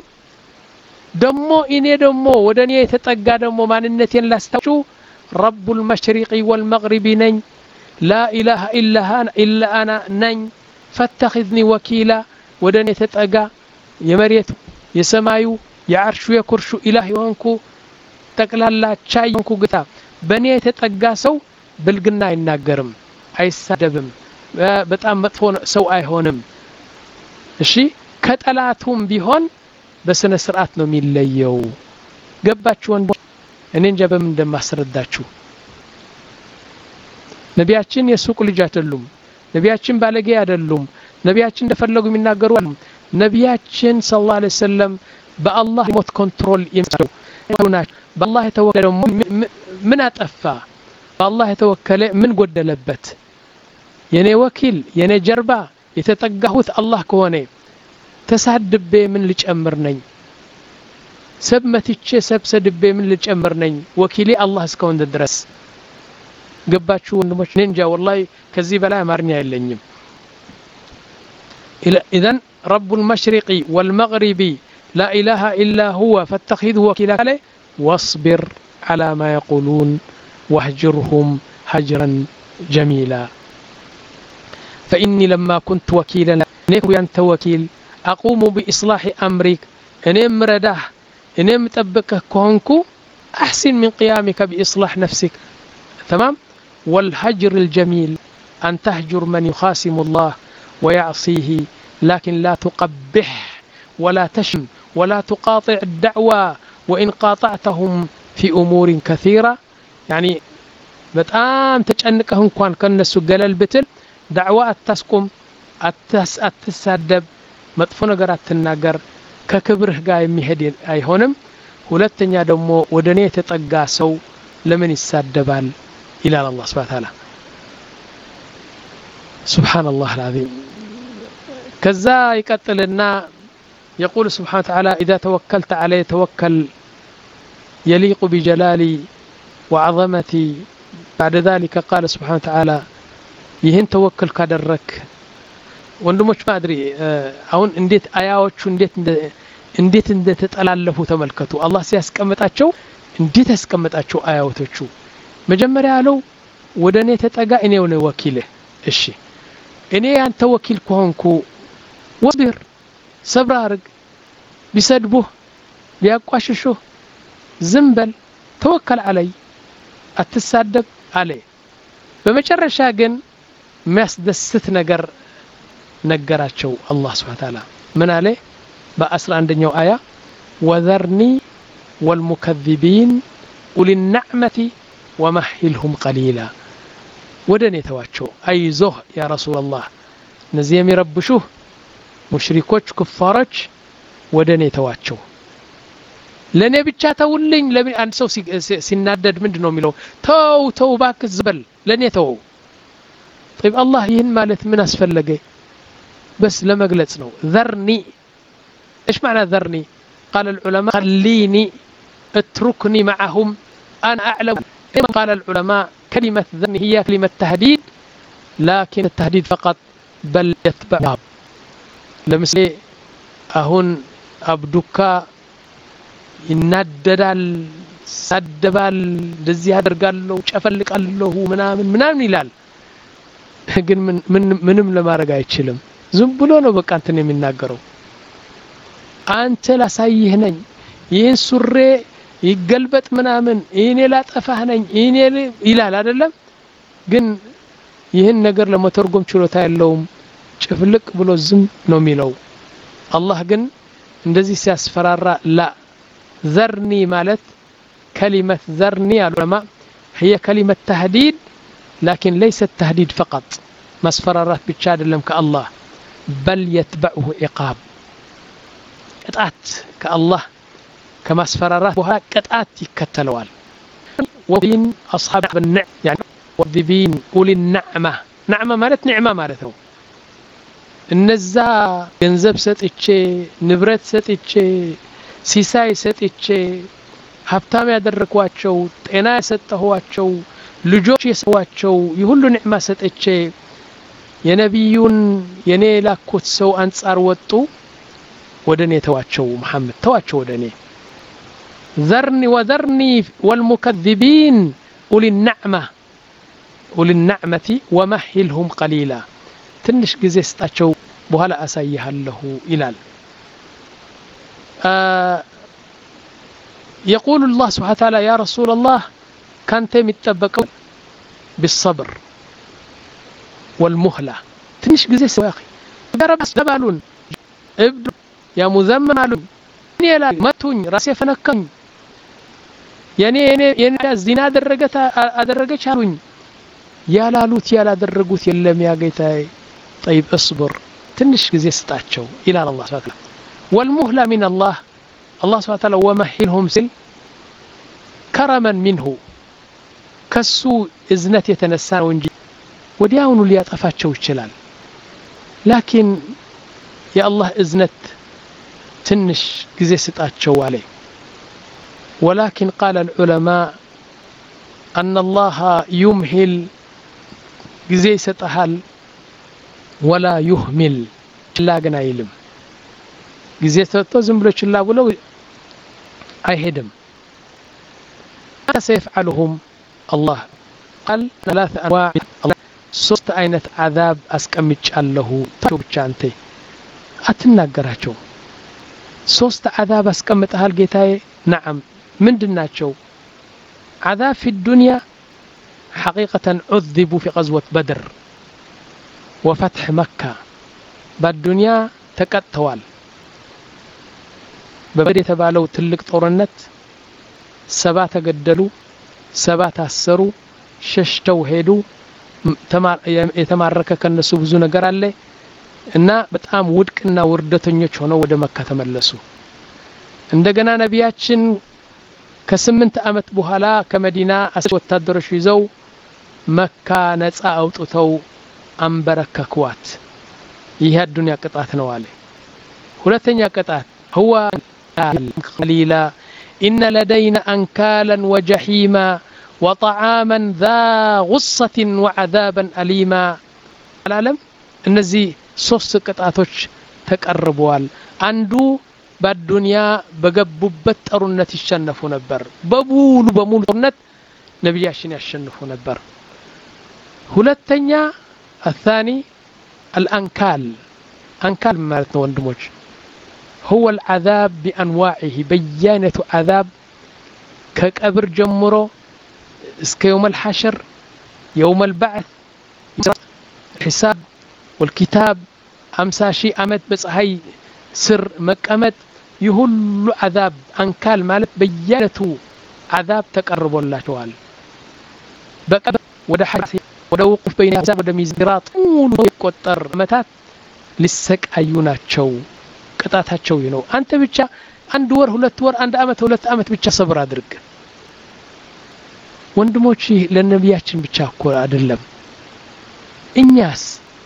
A: دمو إني دمو ودني يتتقى دمو ما ننتين لاستوشو رب المشرق والمغرب نين لا إله إلا, إلا أنا نين فاتخذني وكيلا ودن يتتقى يمريت يسمايو يعرشو يكرشو إلهي وانكو تقلال شاي وانكو قتا بني يتتقى سو بالقنا يناقرم أي سادبم بتأم مطفون سو أي هونم الشي كتلاتهم بيهون بس نسرعتنا من ليو قباتشو انبو انين جابا من دم أسرداتشو نبياتشين يسوق لجات اللوم نبياتشين بالغي هذا اللوم ነቢያችን እንደፈለጉ የሚናገሩ ነቢያችን ሰለላሁ ዐለይሂ ወሰለም በአላህ ሞት ኮንትሮል የሚሰሩና በአላህ የተወከለ ምን አጠፋ በአላህ የተወከለ ምን ጎደለበት የኔ ወኪል የኔ ጀርባ የተጠጋሁት አላህ ከሆነ ተሳድቤ ምን ልጨምር ነኝ ሰብመትቼ ሰብሰድቤ ምን ልጨምር ነኝ ወኪሌ አላህ እስከሆነ ድረስ ገባችሁ ወንድሞች እንጃ ወላሂ ከዚህ በላይ አማርኛ የለኝም إذن رب المشرق والمغرب لا إله إلا هو فاتخذه وكيلا عليه واصبر على ما يقولون واهجرهم هجرا جميلا فإني لما كنت وكيلا نيكو أنت وكيل أقوم بإصلاح أمرك إنم رده إنم تبكه كونكو أحسن من قيامك بإصلاح نفسك تمام والهجر الجميل أن تهجر من يخاصم الله ويعصيه لكن لا تقبح ولا تشم ولا تقاطع الدعوة وإن قاطعتهم في أمور كثيرة يعني بتأم تجنكهم كان كنسو قلل بتل دعوة التسكم التس التسدب مدفون قرات النجر ككبره جاي مهدي أي هونم ሁለተኛ ደግሞ ወደኔ የተጠጋ ሰው ለምን ይሳደባል ይላል አላህ Subhanahu Wa Ta'ala سبحان الله العظيم كذا يقتلنا يقول سبحانه وتعالى إذا توكلت عليه توكل يليق بجلالي وعظمتي بعد ذلك قال سبحانه وتعالى يهن توكل كدرك ወንድሞች ማድሪ አሁን እንዴት አያዎቹ እንዴት እንዴት እንደተጠላለፉ ተመልከቱ አላህ ሲያስቀምጣቸው እንዴት ያስቀምጣቸው አያዎቹ መጀመሪያ ያለው ወደኔ ተጠጋ እኔው ነው ወኪል እሺ እኔ አንተ ወኪል ከሆንኩ ወብር ሰብር አርግ ቢሰድቡህ ቢያቋሽሹህ ዝምበል ተወከል علي አትሳደብ አለ በመጨረሻ ግን የሚያስደስት ነገር ነገራቸው አላህ Subhanahu Wa Ta'ala ምን አለ በአስራ አንደኛው አያ وذرني والمكذبين أولي النعمة ومهلهم قليلا ودني تواتشو أيزوه يا رسول الله نزيم يربشوه مشركوش كفارج ودني تواتشو لن يبتشا تولين لمن أنسو سنادد من دنو ميلو تو تو باك الزبل لن يتو طيب الله يهن مالت من أسفل لقي بس لما قلتنو ذرني إيش معنى ذرني قال العلماء خليني اتركني معهم أنا أعلم كما قال العلماء كلمة ذرني هي كلمة تهديد لكن التهديد فقط بل يتبع لمثل أهون أبدوكا ይናደዳል ሳደባል እንደዚህ ያደርጋለሁ ጨፈልቃለሁ ምናምን ምናምን ይላል ግን ምን ምንም ለማድረግ አይችልም ዝም ብሎ ነው በቃ እንትን የሚናገረው አንተ ላሳይህ ነኝ ይህን ሱሬ ይገልበጥ ምናምን እኔ ላጠፋህ ነኝ እኔ ይላል አይደለም ግን ይህን ነገር ለመተርጎም ችሎታ የለውም ጭፍልቅ ብሎ ዝም ነው የሚለው አላህ ግን እንደዚህ ሲያስፈራራ ላ ذرني مالت كلمة ذرني العلماء هي كلمة تهديد لكن ليس التهديد فقط مسفرارات بتشاد لهم كالله بل يتبعه عقاب قطعت كالله كما مسفرارات بها قطعت يكتلوال وبين أصحاب النعم يعني وذبين أولي النعمة نعمة مالت نعمة مالته النزا ገንዘብ ሰጥቼ ንብረት ሰጥቼ ሲሳይ ሰጥቼ ሀብታም ያደረኳቸው ጤና ሰጠኋቸው ልጆች የሰዋቸው ይሁሉ ንዕማ ሰጥቼ የነብዩን የኔ ላኩት ሰው አንጻር ወጡ ወደኔ ተዋቸው መሐመድ ተዋቸው ወደኔ ذرني وذرني والمكذبين أولي النعمة أولي النعمة ومهلهم قليلا ትንሽ ጊዜ ስጣቸው በኋላ አሳይሃለሁ ይላል آه يقول الله سبحانه وتعالى يا رسول الله كانت متطبقوا بالصبر والمهلة تنش جزء سواقي جرب دبالون ابد يا مذمم علون يا لا متون راسي فنكن يعني يعني يعني الزنا درجت ادرجت شالون يا لالوت يا لا درجوت يلم يا جيتاي طيب اصبر تنش جزء ستاتشو الى الله سبحانه وتعالى والمهلة من الله الله سبحانه وتعالى ومهلهم سل كرما منه كسو إذنت يتنسان ونجي ودياون اللي يطفاتشو الشلال لكن يا الله إذنت تنش جزي ستاتشو عليه ولكن قال العلماء أن الله يمهل جزي ستهل ولا يهمل لا جنا يلم جزي ستوزن بلوش الله ولو أيهدم ما سيفعلهم الله قال ثلاث أنواع ሶስት አይነት عذاب አስቀምጫለሁ ተብቻንተ አትናገራቸው ሶስት عذاب አስቀምጣል ጌታዬ نعم ምንድናቸው عذاب في الدنيا حقيقة عذبوا في غزوة بدر وفتح مكة بالدنيا تقطوال በበድ የተባለው ትልቅ ጦርነት ሰባት ተገደሉ ሰባት አሰሩ ሸሽተው ሄዱ የተማረከ ከነሱ ብዙ ነገር አለ እና በጣም ውድቅና ወርደተኞች ሆነው ወደ መካ ተመለሱ እንደገና ነቢያችን ከስምንት አመት በኋላ ከመዲና አስር ወታደሮች ይዘው መካ ነፃ አውጥተው አንበረከኳት ይህ አዱንያ ቅጣት ነው አለ ሁለተኛ ቅጣት هو قليلا إن لدينا أنكالا وجحيما وطعاما ذا غصة وعذابا أليما العالم النزي ሶስት ቅጣቶች ተቀርበዋል አንዱ በዱንያ በገቡበት ጦርነት ይሸነፉ ነበር በሙሉ በሙሉ ጦርነት ነብያችን ያሸንፉ ነበር ሁለተኛ الثاني الأنكال أنكال ማለት ነው ወንድሞች هو العذاب بأنواعه بيانة عذاب كقبر جمره اسك يوم الحشر يوم البعث حساب والكتاب أمسى شيء أمد بس هاي ስር መቀመጥ ይሁሉ عذاب አንካል ማለት በየለቱ عذاب ተቀርቦላቸዋል በቀብ ወደ ሐጅ ወደ ወቁፍ በይነ አዛብ ወደ ሚዝራጥ ሙሉ ይቆጠር መታት ሊሰቃዩ ናቸው ቅጣታቸው ነው አንተ ብቻ አንድ ወር ሁለት ወር አንድ አመት ሁለት አመት ብቻ ሰብር አድርግ ወንድሞች ለነብያችን ብቻ እኮ አይደለም እኛስ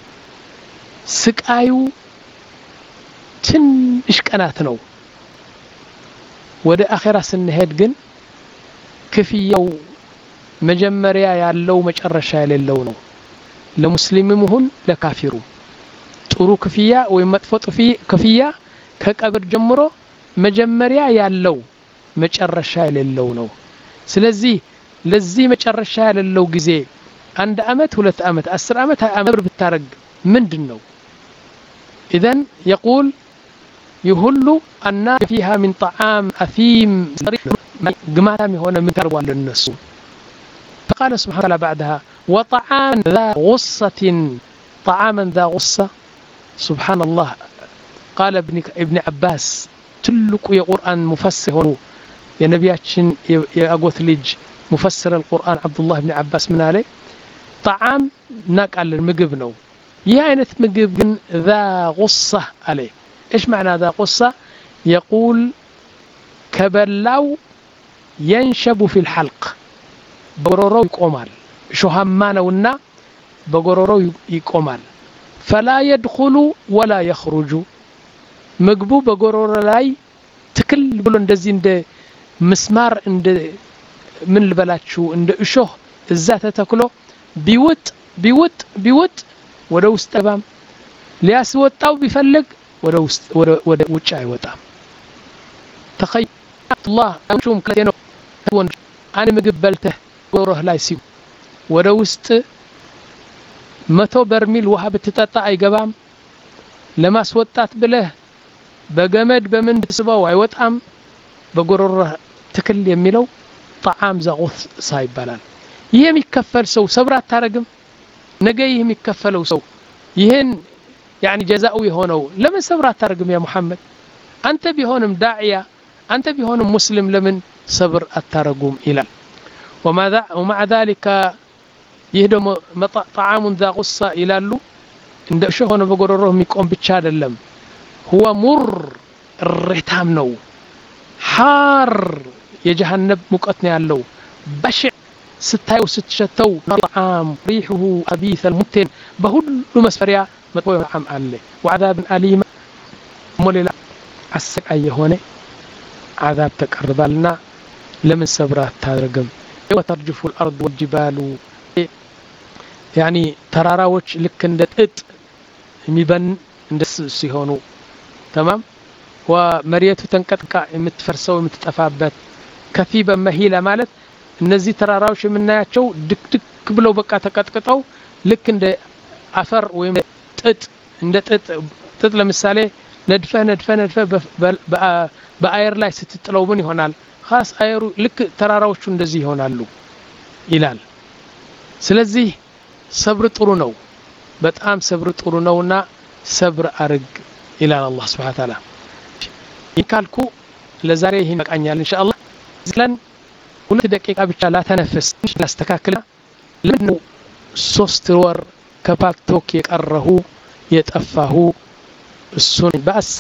A: ስቃዩ ትንሽ ቀናት ነው ወደ አኺራ ስንሄድ ግን ክፍያው መጀመሪያ ያለው መጨረሻ የሌለው ነው ለሙስሊምም ይሁን ለካፊሩ ጥሩ ክፍያ ወይ መጥፎ ክፍያ ከቀብር ጀምሮ መጀመሪያ ያለው መጨረሻ የሌለው ነው ስለዚህ ለዚህ መጨረሻ የሌለው ጊዜ አንድ አመት ሁለት አመት አስር አመት አመት ብታረግ ምንድነው اذا يقول يهل النار فيها من طعام اثيم جماعه هنا من كرب للناس فقال سبحانه وتعالى بعدها وطعام ذا غصة طعاما ذا غصة سبحان الله قال ابن ابن عباس تلك يا قرآن مفسر يا نبياتشن يا أقوث ليج مفسر القرآن عبد الله بن عباس من عليه طعام ناقل المقب نو يعني مقب ذا غصة عليه إيش معنى ذا غصة يقول كبلاو ينشب في الحلق بغرورو يقومال شهما نونا بغرورو يقومال فلا يدخل ولا يخرج مقبو بغرور لاي تكل بلو እንደዚህ እንደ مسمار እንደ ምን ልበላችሁ እንደ እሾህ እዛ ተተክሎ ቢውጥ ቢውጥ ቢውጥ ወደ ውስጥ ባም ሊያስወጣው ቢፈልግ ወደ ውስጥ ወደ ውጭ አይወጣም تخيل الله አንቹም ከለነው ወንድ አን ምግብ በልተህ ጎሮህ ላይ ሲው ወደ ውስጥ መቶ በርሚል ውሃ ብትጠጣ አይገባም ለማስወጣት ብለህ በገመድ በምን ትስባው አይወጣም በጎሮህ ትክል የሚለው طعام زغوث ሳይባላል ይሄ የሚከፈል ሰው ሰብር አታረግም ነገ ይሄ የሚከፈለው ሰው ይሄን يعني جزاء የሆነው ለምን ሰብር አታረግም ያ መሐመድ አንተ ቢሆንም ዳዒያ አንተ ቢሆንም ሙስሊም ለምን ሰብር አታረጉም ይላል وماذا ومع ذلك يهدم طعام ذا غصة ይላሉ እንደ ሸሆነ በጎሮሮህ የሚቆም ብቻ አይደለም هو مر الرتام ነው حار የጀሃነም ሙቀት ነው ያለው በሽዕ ስታዩ ስትሸተው طعام ريحه خبيث المتن በሁሉ መስፈሪያ መጥፎ ጣዕም አለ وعذاب أليم ሞለላ አሰቃይ የሆነ عذاب ተቀርባልና ለምን ሰብር አታደርግም وترجف الأرض والجبال يعني ተራራዎች ልክ እንደ ጥጥ የሚበን እንደስ ሲሆኑ تمام ومريቱ ተንቀጥቃ የምትፈርሰው የምትጠፋበት ከፊበ መሂላ ማለት እነዚህ ተራራዎች የምናያቸው ድክድክ ብለው በቃ ተቀጥቅጠው ልክ እንደ አፈር ወይም ጥጥ እንደ ጥጥ ጥጥ ለምሳሌ ነድፈ ነድፈ ነድፈ በአየር ላይ ስትጥለው ምን ይሆናል خاص አየሩ ልክ ተራራዎቹ እንደዚህ ይሆናሉ ይላል ስለዚህ ሰብር ጥሩ ነው በጣም ሰብር ጥሩ ነውና ሰብር አርግ ይላል አላህ Subhanahu Wa Ta'ala ይካልኩ ለዛሬ ይሄን መቃኛል ኢንሻአላህ ዝለን ሁለት ደቂቃ ብቻ ላተነፍስ ላስተካክልና ለምን ሶስት ወር ከፓክቶክ የቀረሁ የጠፋሁ እሱን በአስ